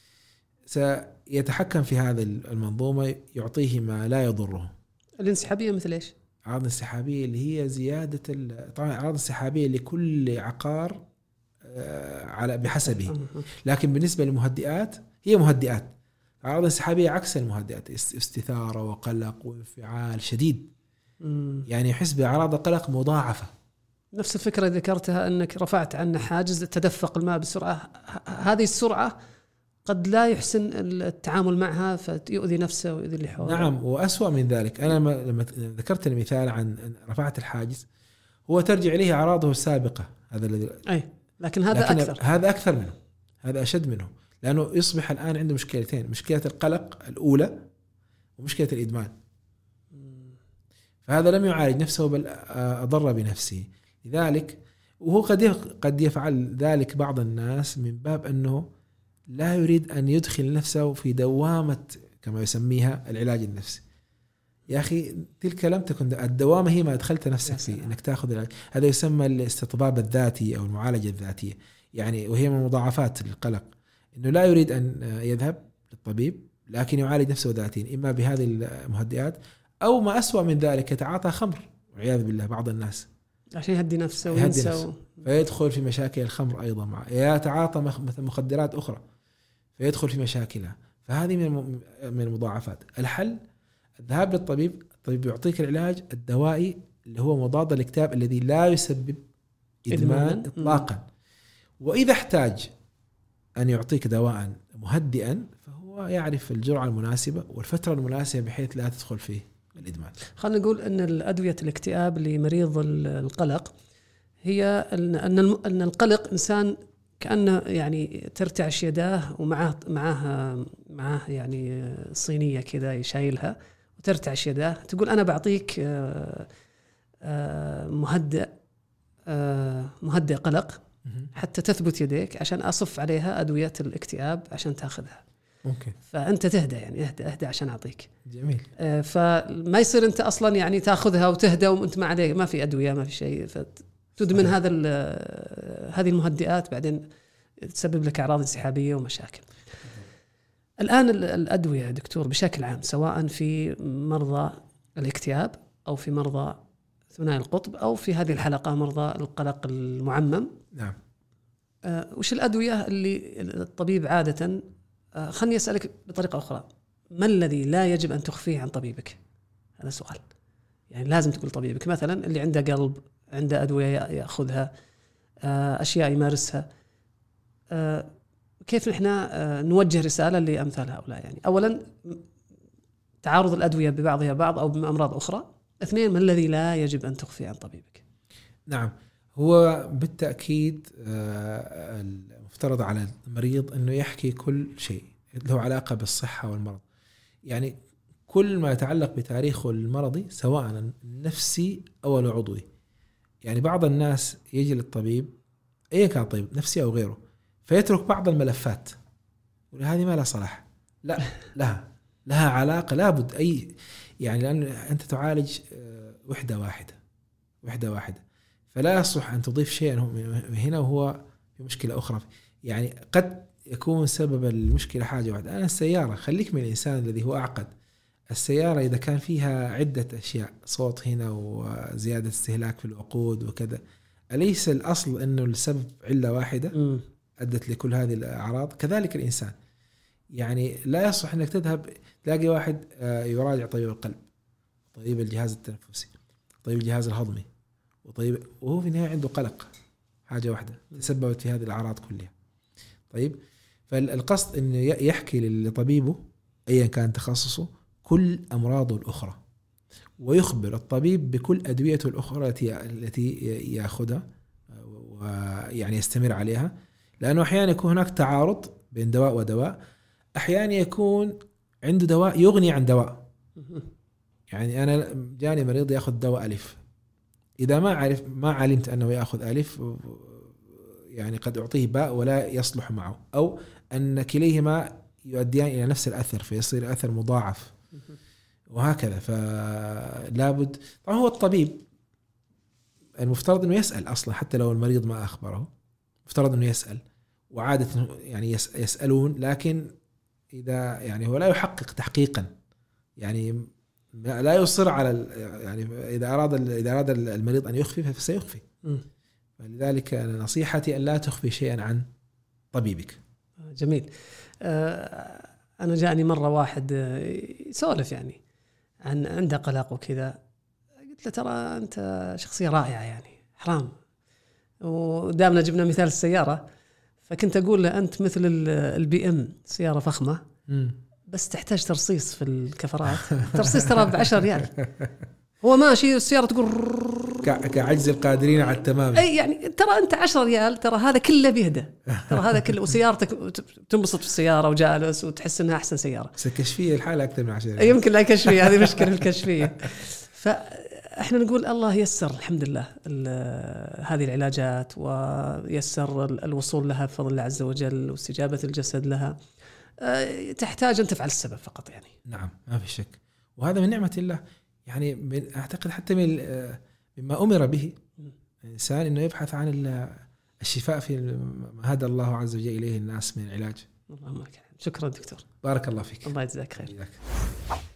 سيتحكم في هذه المنظومة، يعطيه ما لا يضره. الانسحابية مثل إيش؟ أعراض انسحابية اللي هي زيادة، طبعا أعراض انسحابية لكل عقار على بحسبه، لكن بالنسبة للمهدئات هي مهدئات. أعراض انسحابية عكس المهدئات، استثارة وقلق وانفعال شديد، يعني يحس بأعراض القلق مضاعفة. نفس الفكرة ذكرتها أنك رفعت عنه حاجز تدفق الماء بسرعة، هذه السرعة قد لا يحسن التعامل معها فيؤذي نفسه ويؤذي اللي حوله. نعم، وأسوأ من ذلك أنا لما ذكرت المثال عن رفعت الحاجز، هو ترجع إليه أعراضه السابقة، هذا الذي أي لكن هذا لكن أكثر هذا أكثر منه، هذا أشد منه، لأنه يصبح الآن عنده مشكلتين: مشكلة القلق الأولى ومشكلة الإدمان. فهذا لم يعالج نفسه بل أضر بنفسه. لذلك وهو قد قد يفعل ذلك بعض الناس من باب أنه لا يريد أن يدخل نفسه في دوامة كما يسميها العلاج النفسي. يا أخي تلك لم تكن الدوامة، هي ما أدخلت نفسك فيه إنك تأخذ العلاج. هذا يسمى الاستطباب الذاتي أو المعالجة الذاتية يعني، وهي من مضاعفات للقلق إنه لا يريد أن يذهب للطبيب لكن يعالج نفسه ذاتيا، إما بهذه المهدئات أو ما أسوأ من ذلك يتعاطى خمر والعياذ بالله بعض الناس عشان يهدي نفسه وينسى و... فيدخل في مشاكل الخمر أيضا معه، يتعاطى مخدرات أخرى فيدخل في مشاكلها. فهذه من من المضاعفات. الحل الذهاب للطبيب. الطبيب يعطيك العلاج الدوائي اللي هو مضاد للاكتئاب الذي لا يسبب إدمان إطلاقا، وإذا احتاج أن يعطيك دواء مهدئا فهو يعرف الجرعة المناسبة والفترة المناسبة بحيث لا تدخل فيه الإدمان. خلينا نقول أن الأدوية الاكتئاب لمريض القلق هي أن أن القلق إنسان كأنه يعني ترتعش يداه ومعه معها معه يعني صينية كذا يشايلها وترتعش يداه، تقول أنا بعطيك مهدئ مهدئ قلق حتى تثبت يديك عشان أصف عليها أدوية الاكتئاب عشان تأخذها. ممكن. فأنت تهدى يعني اهدى اهدى عشان أعطيك. جميل. فما يصير أنت أصلا يعني تأخذها وتهدى وأنت ما عليك ما في أدوية ما في شيء، فتدمن هذا هذه المهدئات بعدين تسبب لك أعراض انسحابية ومشاكل. الآن الأدوية دكتور بشكل عام سواء في مرضى الاكتئاب أو في مرضى ثنائي القطب أو في هذه الحلقة مرضى القلق المعمم. نعم. آه وش الأدوية اللي الطبيب عادة آه خلني أسألك بطريقة أخرى، ما الذي لا يجب أن تخفيه عن طبيبك؟ هذا سؤال يعني لازم تقول طبيبك مثلا اللي عنده قلب عنده أدوية يأخذها آه أشياء يمارسها. آه كيف نحن آه نوجه رسالة لأمثال هؤلاء؟ يعني أولا تعارض الأدوية ببعضها بعض أو بأمراض أخرى. اثنين ما الذي لا يجب أن تخفي عن طبيبك؟ نعم، هو بالتأكيد المفترض على المريض أنه يحكي كل شيء له علاقة بالصحة والمرض، يعني كل ما يتعلق بتاريخه المرضي سواء النفسي أو العضوي. يعني بعض الناس يجي للطبيب أي كان طبيب نفسي أو غيره فيترك بعض الملفات وهذه ما لها صلاح، لا لها لها علاقة لابد أي يعني لأن أنت تعالج وحدة واحدة وحدة واحدة فلا يصح أن تضيف شيئا هنا وهو في مشكلة أخرى. يعني قد يكون سبب المشكلة حاجة واحدة. أنا السيارة خليك من الإنسان الذي هو أعقد. السيارة إذا كان فيها عدة أشياء صوت هنا وزيادة استهلاك في الوقود وكذا، أليس الأصل أنه السبب علة واحدة أدت لكل هذه الأعراض؟ كذلك الإنسان يعني لا يصح أنك تذهب تلاقي واحد يراجع طبيب القلب طبيب الجهاز التنفسي طبيب الجهاز الهضمي وطيب وهو في النهاية عنده قلق حاجة واحدة تسببت في هذه الأعراض كلها. طيب فالقصد أنه يحكي لطبيبه أيا كان تخصصه كل أمراضه الأخرى ويخبر الطبيب بكل أدويته الأخرى التي يأخذها ويعني يستمر عليها، لأنه أحيانا يكون هناك تعارض بين دواء ودواء. أحيانا يكون عنده دواء يغني عن دواء. يعني أنا جاني مريض يأخذ دواء ألف، إذا ما عرف ما علمت أنه يأخذ ألف يعني قد أعطيه باء ولا يصلح معه، أو أن كليهما يؤديان إلى نفس الأثر فيصير أثر مضاعف وهكذا. فلابد طبعا هو الطبيب المفترض أنه يسأل أصلا حتى لو المريض ما أخبره، مفترض أنه يسأل وعادة يعني يسألون، لكن إذا يعني هو لا يحقق تحقيقا يعني لا يصر على يعني إذا أراد إذا أراد المريض أن يخفي فسيخفي. فلذلك نصيحتي أن لا تخفي شيئا عن طبيبك. جميل. أنا جاءني مرة واحد يسولف يعني عن عنده قلق وكذا، قلت له ترى أنت شخصية رائعة يعني حرام، ودامنا جبنا مثال السيارة فكنت أقول له أنت مثل البي إم سيارة فخمة م. بس تحتاج ترصيص في الكفرات، ترصيص ترى بعشر ريال، هو ماشي السيارة تقول كعجز القادرين على التمام. أي يعني ترى أنت عشر ريال ترى هذا كله بيهدى، ترى هذا كله، وسيارتك تنبسط في السيارة وجالس وتحس إنها أحسن سيارة. بس الكشفية الحالة أكثر من عشرة. يمكن لا كشفية، هذه مشكلة الكشفية. ف احنا نقول الله يسر الحمد لله هذه العلاجات، ويسر الوصول لها بفضل الله عز وجل، واستجابة الجسد لها. تحتاج أن تفعل السبب فقط يعني. نعم ما في شك، وهذا من نعمة الله. يعني من أعتقد حتى من مما أمر به الإنسان إنه يبحث عن الشفاء في ما هدى الله عز وجل إليه الناس من العلاج. اللهم لك الحمد. شكرا دكتور، بارك الله فيك. الله يجزاك خير.